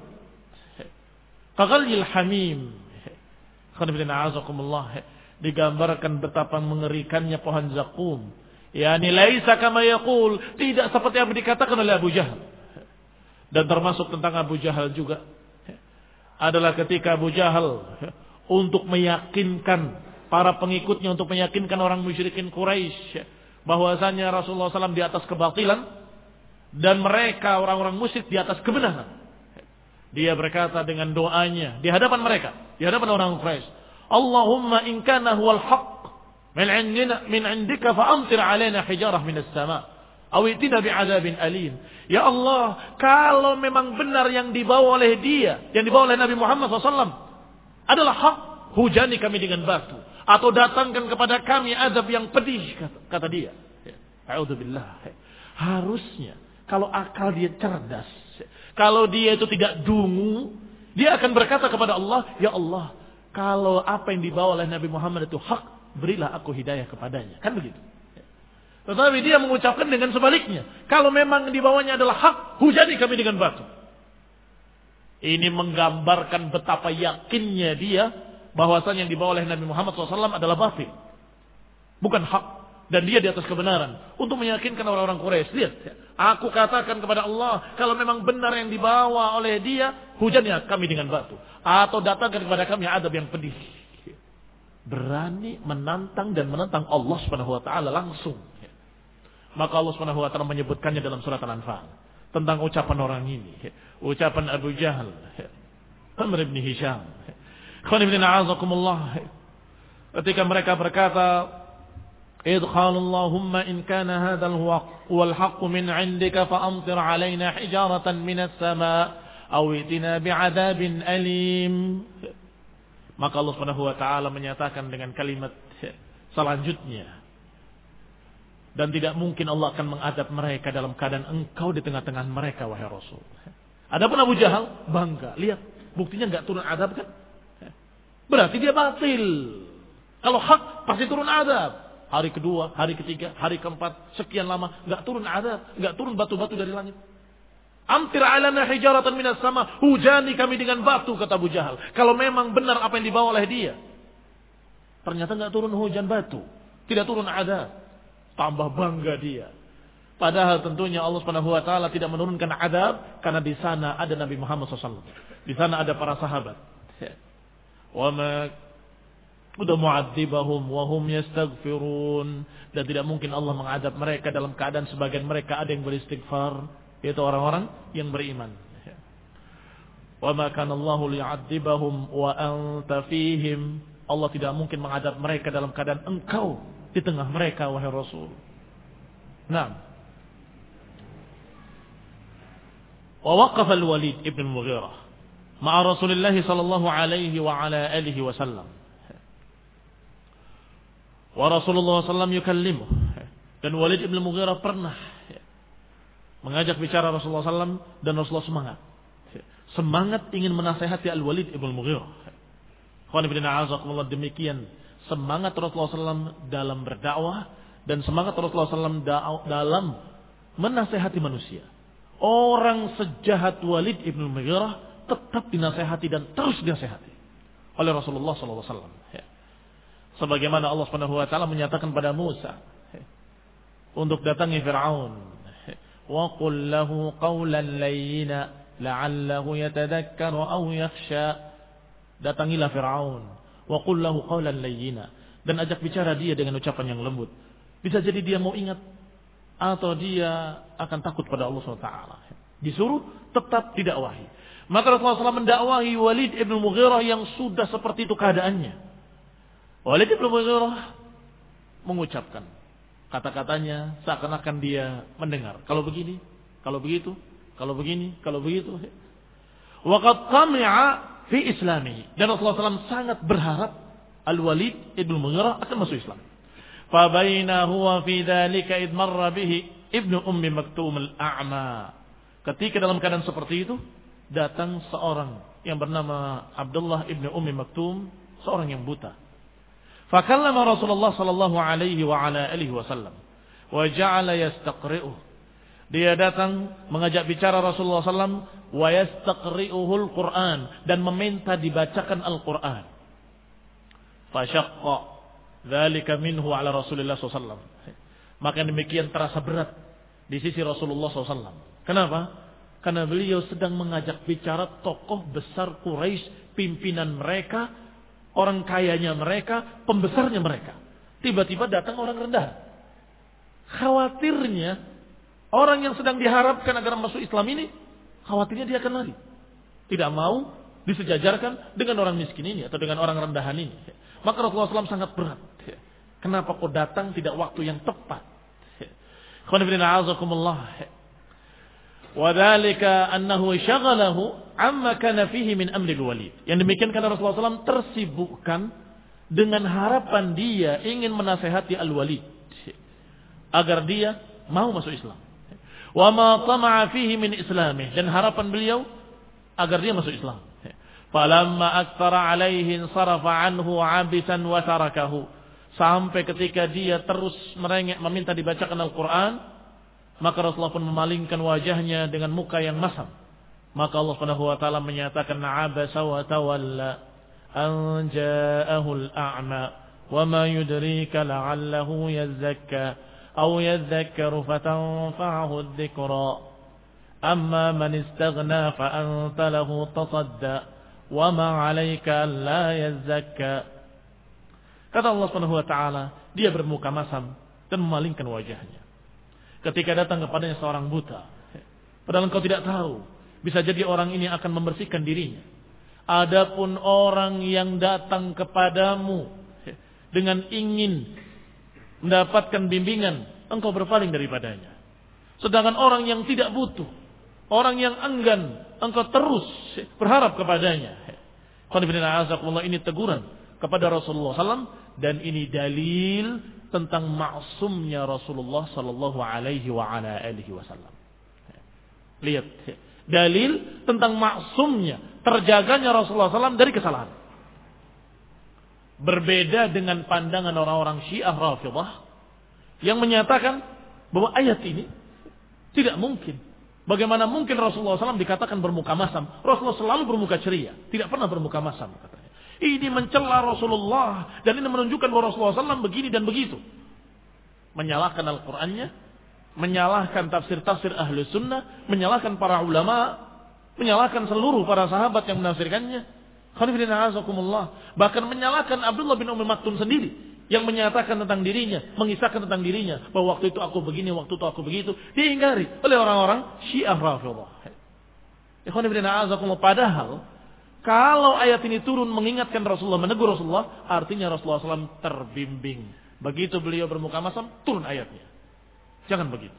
Kaghalyil hamim. Khonibina azakumullah, digambarkan betapa mengerikannya pohon zakum. Yani laisa kama yaqul, tidak seperti yang dikatakan oleh Abu Jahal. Dan termasuk tentang Abu Jahal juga adalah ketika Abu Jahal untuk meyakinkan para pengikutnya, untuk meyakinkan orang musyrikin Quraisy bahwasanya Rasulullah sallallahu alaihi wasallam di atas kebatilan dan mereka orang-orang musyrik di atas kebenaran. Dia berkata dengan doanya di hadapan mereka, di hadapan orang Quraisy, Allahumma in kana huwal haqq min 'indina min 'indika fa amtir 'alaina hijarah minas sama' aw itina bi'adzabin alim. Ya Allah, kalau memang benar yang dibawa oleh dia, yang dibawa oleh Nabi Muhammad shallallahu alaihi wasallam adalah hak, hujani kami dengan batu atau datangkan kepada kami azab yang pedih, kata, kata dia. A'udzubillah. Harusnya kalau akal dia cerdas, kalau dia itu tidak dungu, dia akan berkata kepada Allah, ya Allah, kalau apa yang dibawa oleh Nabi Muhammad itu hak, berilah aku hidayah kepadanya. Kan begitu. Tetapi dia mengucapkan dengan sebaliknya. Kalau memang dibawanya adalah hak, hujani kami dengan batu. Ini menggambarkan betapa yakinnya dia bahwasanya yang dibawa oleh Nabi Muhammad shallallahu alaihi wasallam adalah batil, bukan hak. Dan dia di atas kebenaran. Untuk meyakinkan orang-orang Quraisy, lihat, aku katakan kepada Allah, kalau memang benar yang dibawa oleh dia, hujannya kami dengan batu, atau datangkan kepada kami adab yang pedih. Berani menantang dan menentang Allah Subhanahu wa taala langsung. Maka Allah Subhanahu wa taala menyebutkannya dalam surat Al-Anfal tentang ucapan orang ini, ucapan Abu Jahal, Amr bin Hisham. Khonibina azakumullah, ketika mereka berkata, idh qala Allahumma in kana hadzal huwal haqqu min 'indika fa amtir 'alaina hijaratan minas sama' aw itina bi'adzabin alim. Maka Allah Subhanahu wa taala menyatakan dengan kalimat selanjutnya, dan tidak mungkin Allah akan mengadab mereka dalam keadaan engkau di tengah-tengah mereka, wahai Rasul. Adapun Abu Jahal bangga, lihat buktinya enggak turun adab kan? Berarti dia batil. Kalau hak pasti turun adab. hari kedua, hari ketiga, hari keempat, sekian lama, nggak turun azab, nggak turun batu-batu dari langit. Amtir alana hijaratan minas sama, hujani kami dengan batu, kata Abu Jahal. Kalau memang benar apa yang dibawa oleh dia. Ternyata nggak turun hujan batu, tidak turun azab. Tambah bangga dia. Padahal tentunya Allah Subhanahu wa taala tidak menurunkan azab karena di sana ada Nabi Muhammad shallallahu alaihi wasallam. Di sana ada para sahabat. Wa ma udah mu'adzibahum wa hum yastaghfirun, dan tidak mungkin Allah mengadab mereka dalam keadaan sebagian mereka ada yang beristighfar, yaitu orang-orang yang beriman. Wa ma kana Allahu li'adzibahum wa anta fihim. Allah tidak mungkin mengadab mereka dalam keadaan engkau di tengah mereka, wahai Rasul. Naam. Wa waqafa al-Walid ibn al-Mughirah ma'a Rasulillah sallallahu alaihi wa ala alihi wasallam. Wa Rasulullah sallallahu alaihi wasallam yukallimuh. Dan Walid ibn al-Mughirah pernah mengajak bicara Rasulullah sallallahu alaihi wasallam, dan Rasulullah semangat. Semangat ingin menasihati Al-Walid ibn al-Mughirah. Khawani bin a'azakumullah, demikian semangat Rasulullah sallallahu alaihi wasallam dalam berdakwah dan semangat Rasulullah sallallahu alaihi wasallam dalam menasihati manusia. Orang sejahat Walid ibn al-Mughirah tetap dinasihati dan terus dinasihati oleh Rasulullah sallallahu alaihi wasallam. Sebagaimana Allah Subhanahu wa taala menyatakan pada Musa untuk datangi Firaun, wa qul lahu qawlan layyina la'allahu yatadhakkaru aw yakhsha. Datangilah Firaun, wa qul lahu qawlan layyina, dan ajak bicara dia dengan ucapan yang lembut. Bisa jadi dia mau ingat atau dia akan takut pada Allah subhanahu wa taala. Disuruh tetap didakwahi. Maka Rasulullah shallallahu alaihi wasallam mendakwahi Walid ibn Mughirah yang sudah seperti itu keadaannya. Walid ibn Mughirah mengucapkan kata-katanya seakan-akan dia mendengar. Kalau begini, kalau begitu, kalau begini, kalau begitu. Waqad tami'a fi islamihi. Dan Rasulullah shallallahu alaihi wasallam sangat berharap Al-Walid ibn Mughirah akan masuk Islam. Fabaina huwa fi dzalika id marra bihi ibnu ummi maktum al-a'ma. Ketika dalam keadaan seperti itu datang seorang yang bernama Abdullah ibnu ummi maktum, seorang yang buta. Fakallama Rasulullah sallallahu alaihi wa ala alihi wasallam wa ja'ala yastaqri'uh. Dia datang mengajak bicara Rasulullah sallallahu alaihi wasallam wa yastaqri'uhul Qur'an, dan meminta dibacakan Al-Qur'an. Fashaqqa dzalika minhu ala Rasulillah sallallahu alaihi wasallam. Maka demikian terasa berat di sisi Rasulullah sallallahu alaihi wasallam. Kenapa? Karena beliau sedang mengajak bicara tokoh besar Quraisy, pimpinan mereka, orang kayanya mereka, pembesarnya mereka. Tiba-tiba datang orang rendah. Khawatirnya orang yang sedang diharapkan agar masuk Islam ini, khawatirnya dia akan lari. Tidak mau disejajarkan dengan orang miskin ini atau dengan orang rendahan ini. Maka Rasulullah shallallahu alaihi wasallam sangat berat. Kenapa kau datang tidak waktu yang tepat? Wadhalika annahu syaghalahu amma kana fihi min amri al-Walid. Yang demikian karena Rasulullah shallallahu alaihi wasallam tersibukkan dengan harapan dia ingin menasehati Al-Walid agar dia mau masuk Islam. Wa ma tama'a fihi min islamih, dan harapan beliau agar dia masuk Islam. Falamma aktsara alaihi sarafa anhu abisan wa tarakahu. Sampai ketika dia terus merengek meminta dibacakan Al-Qur'an, maka Rasulullah pun memalingkan wajahnya dengan muka yang masam. Maka Allah Subhanahu wa taala menyatakan abasa wa tawalla an ja'ahu al-a'ma wa ma yudrika la'allahu yazakka aw yadhakkaru fatanfa'ahu adh-dhikra amma man istaghna fa anta lahu tasadda wa ma 'alaika alla yazakka. Kata Allah Subhanahu wa taala, dia bermuka masam dan memalingkan wajahnya ketika datang kepadanya seorang buta. Padahal engkau tidak tahu, bisa jadi orang ini akan membersihkan dirinya. Adapun orang yang datang kepadamu dengan ingin mendapatkan bimbingan, engkau berpaling daripadanya. Sedangkan orang yang tidak butuh, orang yang enggan, engkau terus berharap kepadanya. Ini teguran kepada Rasulullah sallallahu alaihi wasallam, dan ini dalil tentang maksumnya Rasulullah sallallahu alaihi wa ala alihi wasallam. Lihat, dalil tentang maksumnya, terjaganya Rasulullah sallallahu alaihi wasallam dari kesalahan. Berbeda dengan pandangan orang-orang Syiah Rafidhah yang menyatakan bahwa ayat ini tidak mungkin. Bagaimana mungkin Rasulullah shallallahu alaihi wasallam dikatakan bermuka masam? Rasulullah selalu bermuka ceria, tidak pernah bermuka masam, katanya. Ini mencela Rasulullah dan ini menunjukkan bahwa Rasulullah shallallahu alaihi wasallam begini dan begitu. Menyalahkan Al-Qur'annya, menyalahkan tafsir-tafsir ahli sunnah, menyalahkan para ulama, menyalahkan seluruh para sahabat yang menafsirkannya. Bahkan menyalahkan Abdullah bin Ummi Maktum sendiri yang menyatakan tentang dirinya, mengisahkan tentang dirinya bahwa waktu itu aku begini, waktu itu aku begitu, diingkari oleh orang-orang Syiah Rafidhah. Padahal kalau ayat ini turun mengingatkan Rasulullah, menegur Rasulullah, artinya Rasulullah shallallahu alaihi wasallam terbimbing. Begitu beliau bermuka masam, turun ayatnya. Jangan begitu.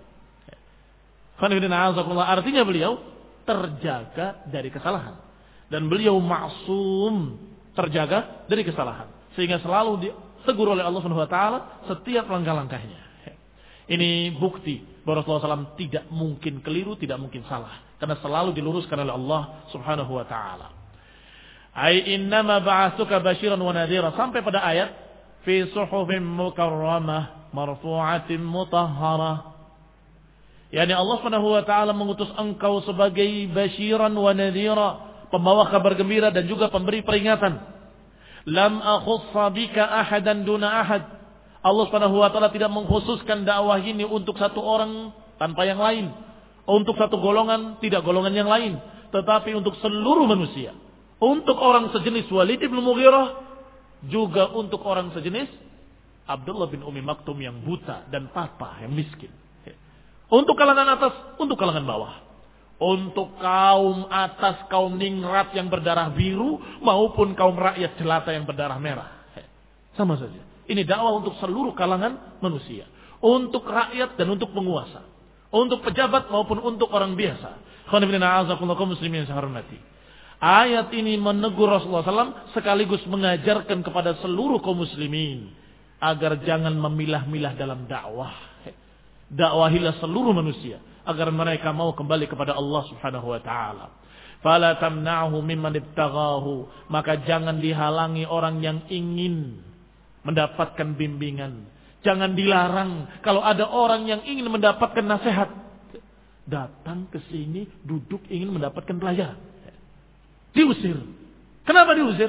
Artinya beliau terjaga dari kesalahan. Dan beliau maksum, terjaga dari kesalahan. Sehingga selalu ditegur oleh Allah Subhanahu wa taala setiap langkah-langkahnya. Ini bukti bahwa Rasulullah shallallahu alaihi wasallam tidak mungkin keliru, tidak mungkin salah. Karena selalu diluruskan oleh Allah Subhanahu wa taala. Ai innama ba'atsuka basyiran wa nadhira, sampai pada ayat fi suhufin mukarramah marfu'atin mutahharah. Yani Allah Subhanahu wa taala mengutus engkau sebagai basyiran wa nadhira, pembawa kabar gembira dan juga pemberi peringatan. Lam akhussa bika ahadan duna ahad. Allah Subhanahu wa taala tidak mengkhususkan dakwah ini untuk satu orang tanpa yang lain, untuk satu golongan tidak golongan yang lain, tetapi untuk seluruh manusia. Untuk orang sejenis Walid bin Mughirah, juga untuk orang sejenis Abdullah bin Ummi Maktum yang buta dan papa yang miskin. Untuk kalangan atas, untuk kalangan bawah. Untuk kaum atas, kaum ningrat yang berdarah biru, maupun kaum rakyat jelata yang berdarah merah. Sama saja. Ini dakwah untuk seluruh kalangan manusia. Untuk rakyat dan untuk penguasa. Untuk pejabat maupun untuk orang biasa. Muslimin yang saya hormati. Ayat ini menegur Rasulullah shallallahu alaihi wasallam sekaligus mengajarkan kepada seluruh kaum muslimin agar jangan memilah-milah dalam dakwah. Dakwahilah seluruh manusia agar mereka mau kembali kepada Allah Subhanahu wa taala. Fala tamna'hu mimman ibtaghahu, maka jangan dihalangi orang yang ingin mendapatkan bimbingan. Jangan dilarang kalau ada orang yang ingin mendapatkan nasihat. Datang ke sini duduk ingin mendapatkan pelajaran. Diusir. Kenapa diusir?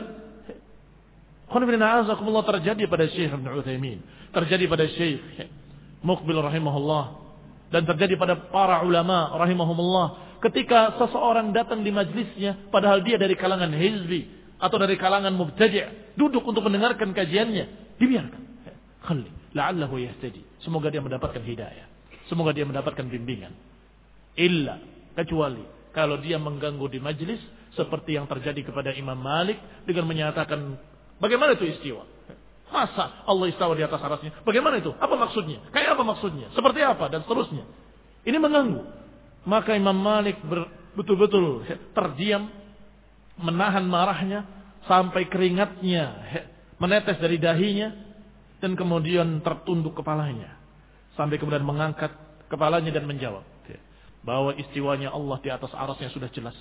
Terjadi pada Syekh Ibn Utsaimin, terjadi pada Syekh Muqbil rahimahullah, dan terjadi pada para ulama rahimahumullah. Ketika seseorang datang di majlisnya, padahal dia dari kalangan hizbi atau dari kalangan mubtadi', duduk untuk mendengarkan kajiannya, dibiarkan. Khalli, la'allahu yahtadi. Semoga dia mendapatkan hidayah. Semoga dia mendapatkan bimbingan. Illa, kecuali kalau dia mengganggu di majlis, seperti yang terjadi kepada Imam Malik dengan menyatakan, bagaimana itu istiwa? Masa Allah istawa di atas arasnya? Bagaimana itu? Apa maksudnya? Kayak apa maksudnya? Seperti apa? Dan seterusnya. Ini mengganggu. Maka Imam Malik ber, betul-betul terdiam, menahan marahnya sampai keringatnya menetes dari dahinya, dan kemudian tertunduk kepalanya sampai kemudian mengangkat kepalanya dan menjawab bahwa istiwanya Allah di atas arasnya sudah jelas.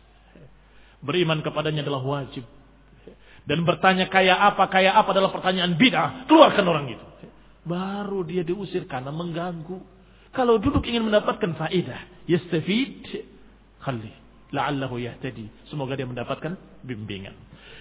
Beriman kepadanya adalah wajib. Dan bertanya kayak apa, kayak apa adalah pertanyaan bid'ah. Keluarkan orang itu. Baru dia diusir karena mengganggu. Kalau duduk ingin mendapatkan faedah, yastafid, khalli, la'allahu yahtadi. Semoga dia mendapatkan bimbingan.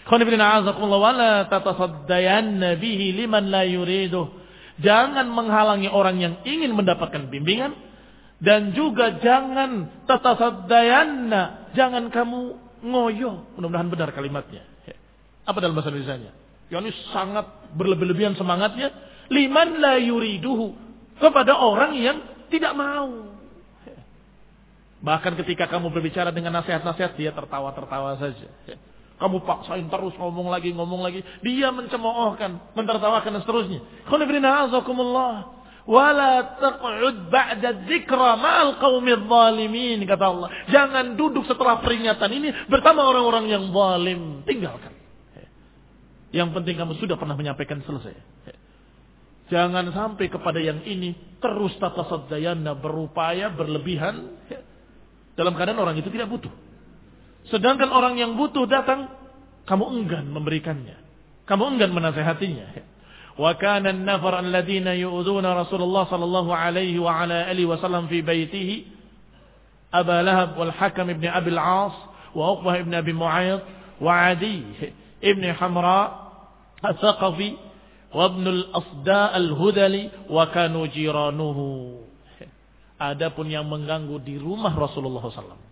Wala tatasaddayanna bihi liman la yuriduh. Jangan menghalangi orang yang ingin mendapatkan bimbingan. Dan juga jangan tatasaddayanna. Jangan kamu ngoyo, mudah-mudahan benar kalimatnya. Apa dalam bahasa Indonesianya? Yani sangat berlebih-lebihan semangatnya. Liman la yuriduhu, kepada orang yang tidak mau. Bahkan ketika kamu berbicara dengan nasihat-nasihat, dia tertawa-tertawa saja. Kamu paksain terus ngomong lagi, ngomong lagi. Dia mencemoohkan, mentertawakan dan seterusnya. Khonifina'azakumullah. Wala taq'ud ba'da dzikra ma'al qaumidz zalimin, kata Allah. Jangan duduk setelah peringatan ini bersama orang-orang yang zalim. Tinggalkan. Yang penting kamu sudah pernah menyampaikan, selesai. Jangan sampai kepada yang ini terus tatasaddayana, berupaya berlebihan dalam keadaan orang itu tidak butuh. Sedangkan orang yang butuh datang, kamu enggan memberikannya. Kamu enggan menasihatinya. Wa kana an-nafar alladziina yu'dhuna Rasulullah sallallahu alaihi wa ala alihi wasallam fi baitihi Abu Lahab wal Hakam ibn Abi al-As wa Uqbah ibn Abi Mu'ayth wa Adi ibn Hamra al-Thaqafi wa ibn al-Asda al-Hudali wa kanu jiranuhu. Adapun yang mengganggu di rumah Rasulullah sallallahu alaihi wasallam,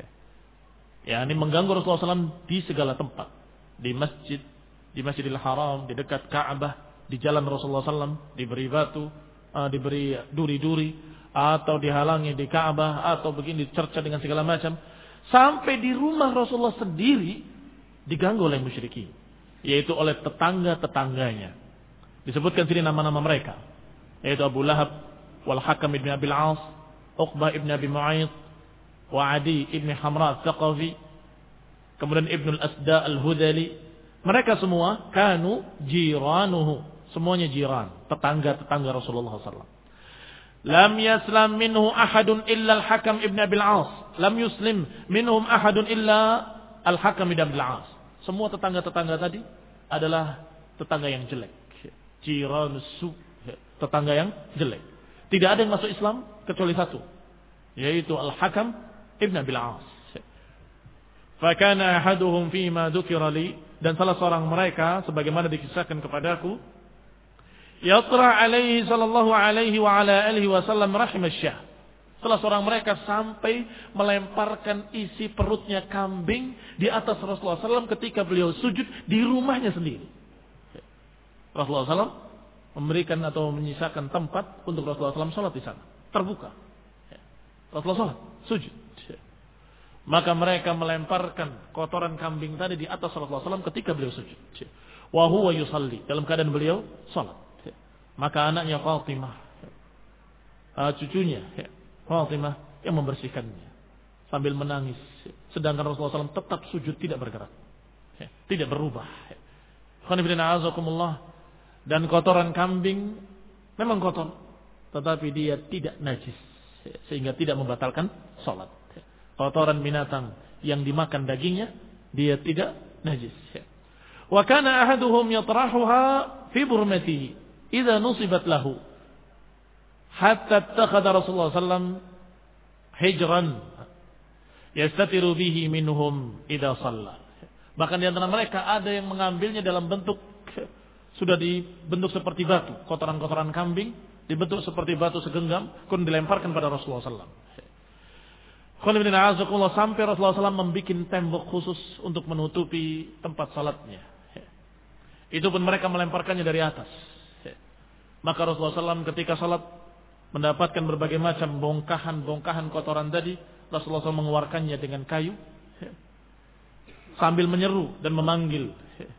ya, ini mengganggu Rasulullah sallallahu alaihi wasallam di segala tempat, di masjid, di Masjidil Haram, di dekat Ka'bah, di jalan Rasulullah sallallahu alaihi wasallam, diberi batu, uh, diberi duri-duri, atau dihalangi di Ka'bah, atau begini dicerca dengan segala macam, sampai di rumah Rasulullah sendiri diganggu oleh musyrikin, yaitu oleh tetangga-tetangganya. Disebutkan sini nama-nama mereka, yaitu Abu Lahab wal Hakam ibn Abi al-As, Uqbah ibn Abi Mu'ayth, wa Adi ibn Hamra al-Thaqafi, kemudian Ibn al-Asda al-Hudali. Mereka semua kanu jiranuhu, semuanya jiran, tetangga-tetangga Rasulullah sallallahu alaihi wasallam. Lam yaslam minhu ahadun illa al-Hakam ibn Abi al-As. Lam yuslim minhum ahadun illa al-Hakam ibn Abi al-As. Semua tetangga-tetangga tadi adalah tetangga yang jelek. Jiranus su, tetangga yang jelek. Tidak ada yang masuk Islam kecuali satu, yaitu Al-Hakam ibn Abi al-As. Fakana ahaduhum fima dzukira li, dan salah seorang mereka sebagaimana dikisahkan kepadaku, yatra alaihi sallallahu alaihi wa ala alihi wasallam rahimasyah. Salah seorang mereka sampai melemparkan isi perutnya kambing di atas Rasulullah sallallahu alaihi wasallam ketika beliau sujud di rumahnya sendiri. Rasulullah sallallahu alaihi wasallam memberikan atau menyisakan tempat untuk Rasulullah sallallahu alaihi wasallam sholat di sana, terbuka. Rasulullah sholat, sujud. Maka mereka melemparkan kotoran kambing tadi di atas Rasulullah sallallahu alaihi wasallam ketika beliau sujud. Wa huwa yusalli, dalam keadaan beliau sholat. Maka anaknya Fatimah, cucunya Fatimah yang membersihkannya sambil menangis. Sedangkan Rasulullah sallallahu alaihi wasallam tetap sujud, tidak bergerak, tidak berubah. Dan kotoran kambing memang kotor, tetapi dia tidak najis, sehingga tidak membatalkan sholat. Kotoran binatang yang dimakan dagingnya, dia tidak najis. Wa kana ahaduhum yatrahuha fi burmatihi idza nusibat lahu hatta ittakhadha Rasulullah sallallahu alaihi wasallam hijran yastatiru bihi minhum idza shalla. Bahkan di antara mereka ada yang mengambilnya dalam bentuk, sudah dibentuk seperti batu, kotoran-kotoran kambing dibentuk seperti batu segenggam, kemudian dilemparkan pada Rasulullah sallallahu alaihi wasallam. Sampai Rasulullah sallallahu alaihi wasallam membuat tembok khusus untuk menutupi tempat salatnya. Itu pun mereka melemparkannya dari atas. Maka Rasulullah sallallahu alaihi wasallam ketika salat mendapatkan berbagai macam bongkahan-bongkahan kotoran tadi, Rasulullah sallallahu alaihi wasallam mengeluarkannya dengan kayu sambil menyeru dan memanggil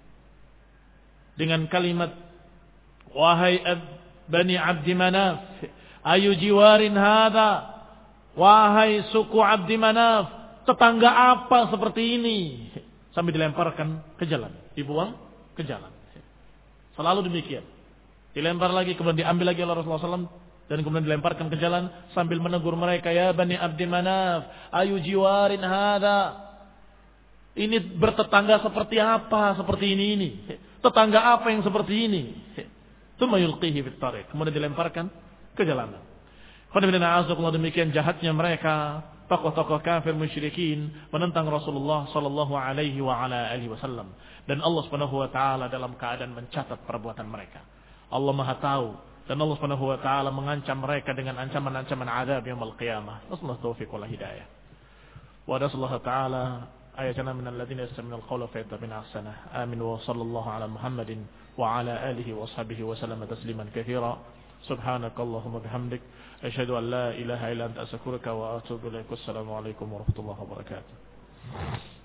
dengan kalimat, wahai Bani Abdi Manaf, ayu jiwarin hadha, wahai suku Abdi Manaf, tetangga apa seperti ini, sambil dilemparkan ke jalan, dibuang ke jalan. Selalu demikian, dilempar lagi, kemudian diambil lagi oleh Rasulullah sallallahu alaihi wasallam, dan kemudian dilemparkan ke jalan sambil menegur mereka, ya Bani Abdi Manaf, ayu jiwarin hadha, ini bertetangga seperti apa, seperti ini ini. Tetangga apa yang seperti ini? Tsumma yulqihi fit tariq, kemudian dilemparkan ke jalanan. Demikian jahatnya mereka, tokoh-tokoh kafir musyrikin menentang Rasulullah sallallahu alaihi wa ala alihi wasallam, dan Allah Subhanahu wa taala dalam keadaan mencatat perbuatan mereka. Allah Maha tahu, dan Allah Subhanahu wa taala mengancam mereka dengan ancaman-ancaman azab yaumil qiyamah. Nasallahu taufiq wal hidayah. Wa nasallahu taala ayatana minal ladzina yastami'una al-qawla fayattabi'una ahsanah. Amin wa sallallahu ala Muhammadin wa ala alihi wa sahbihi wa sallama tasliman katsira. Subhanakallahumma bihamdik asyhadu an la ilaha illa anta astaghfiruka wa atubu ilaik. Wassalamu alaikum warahmatullahi wabarakatuh.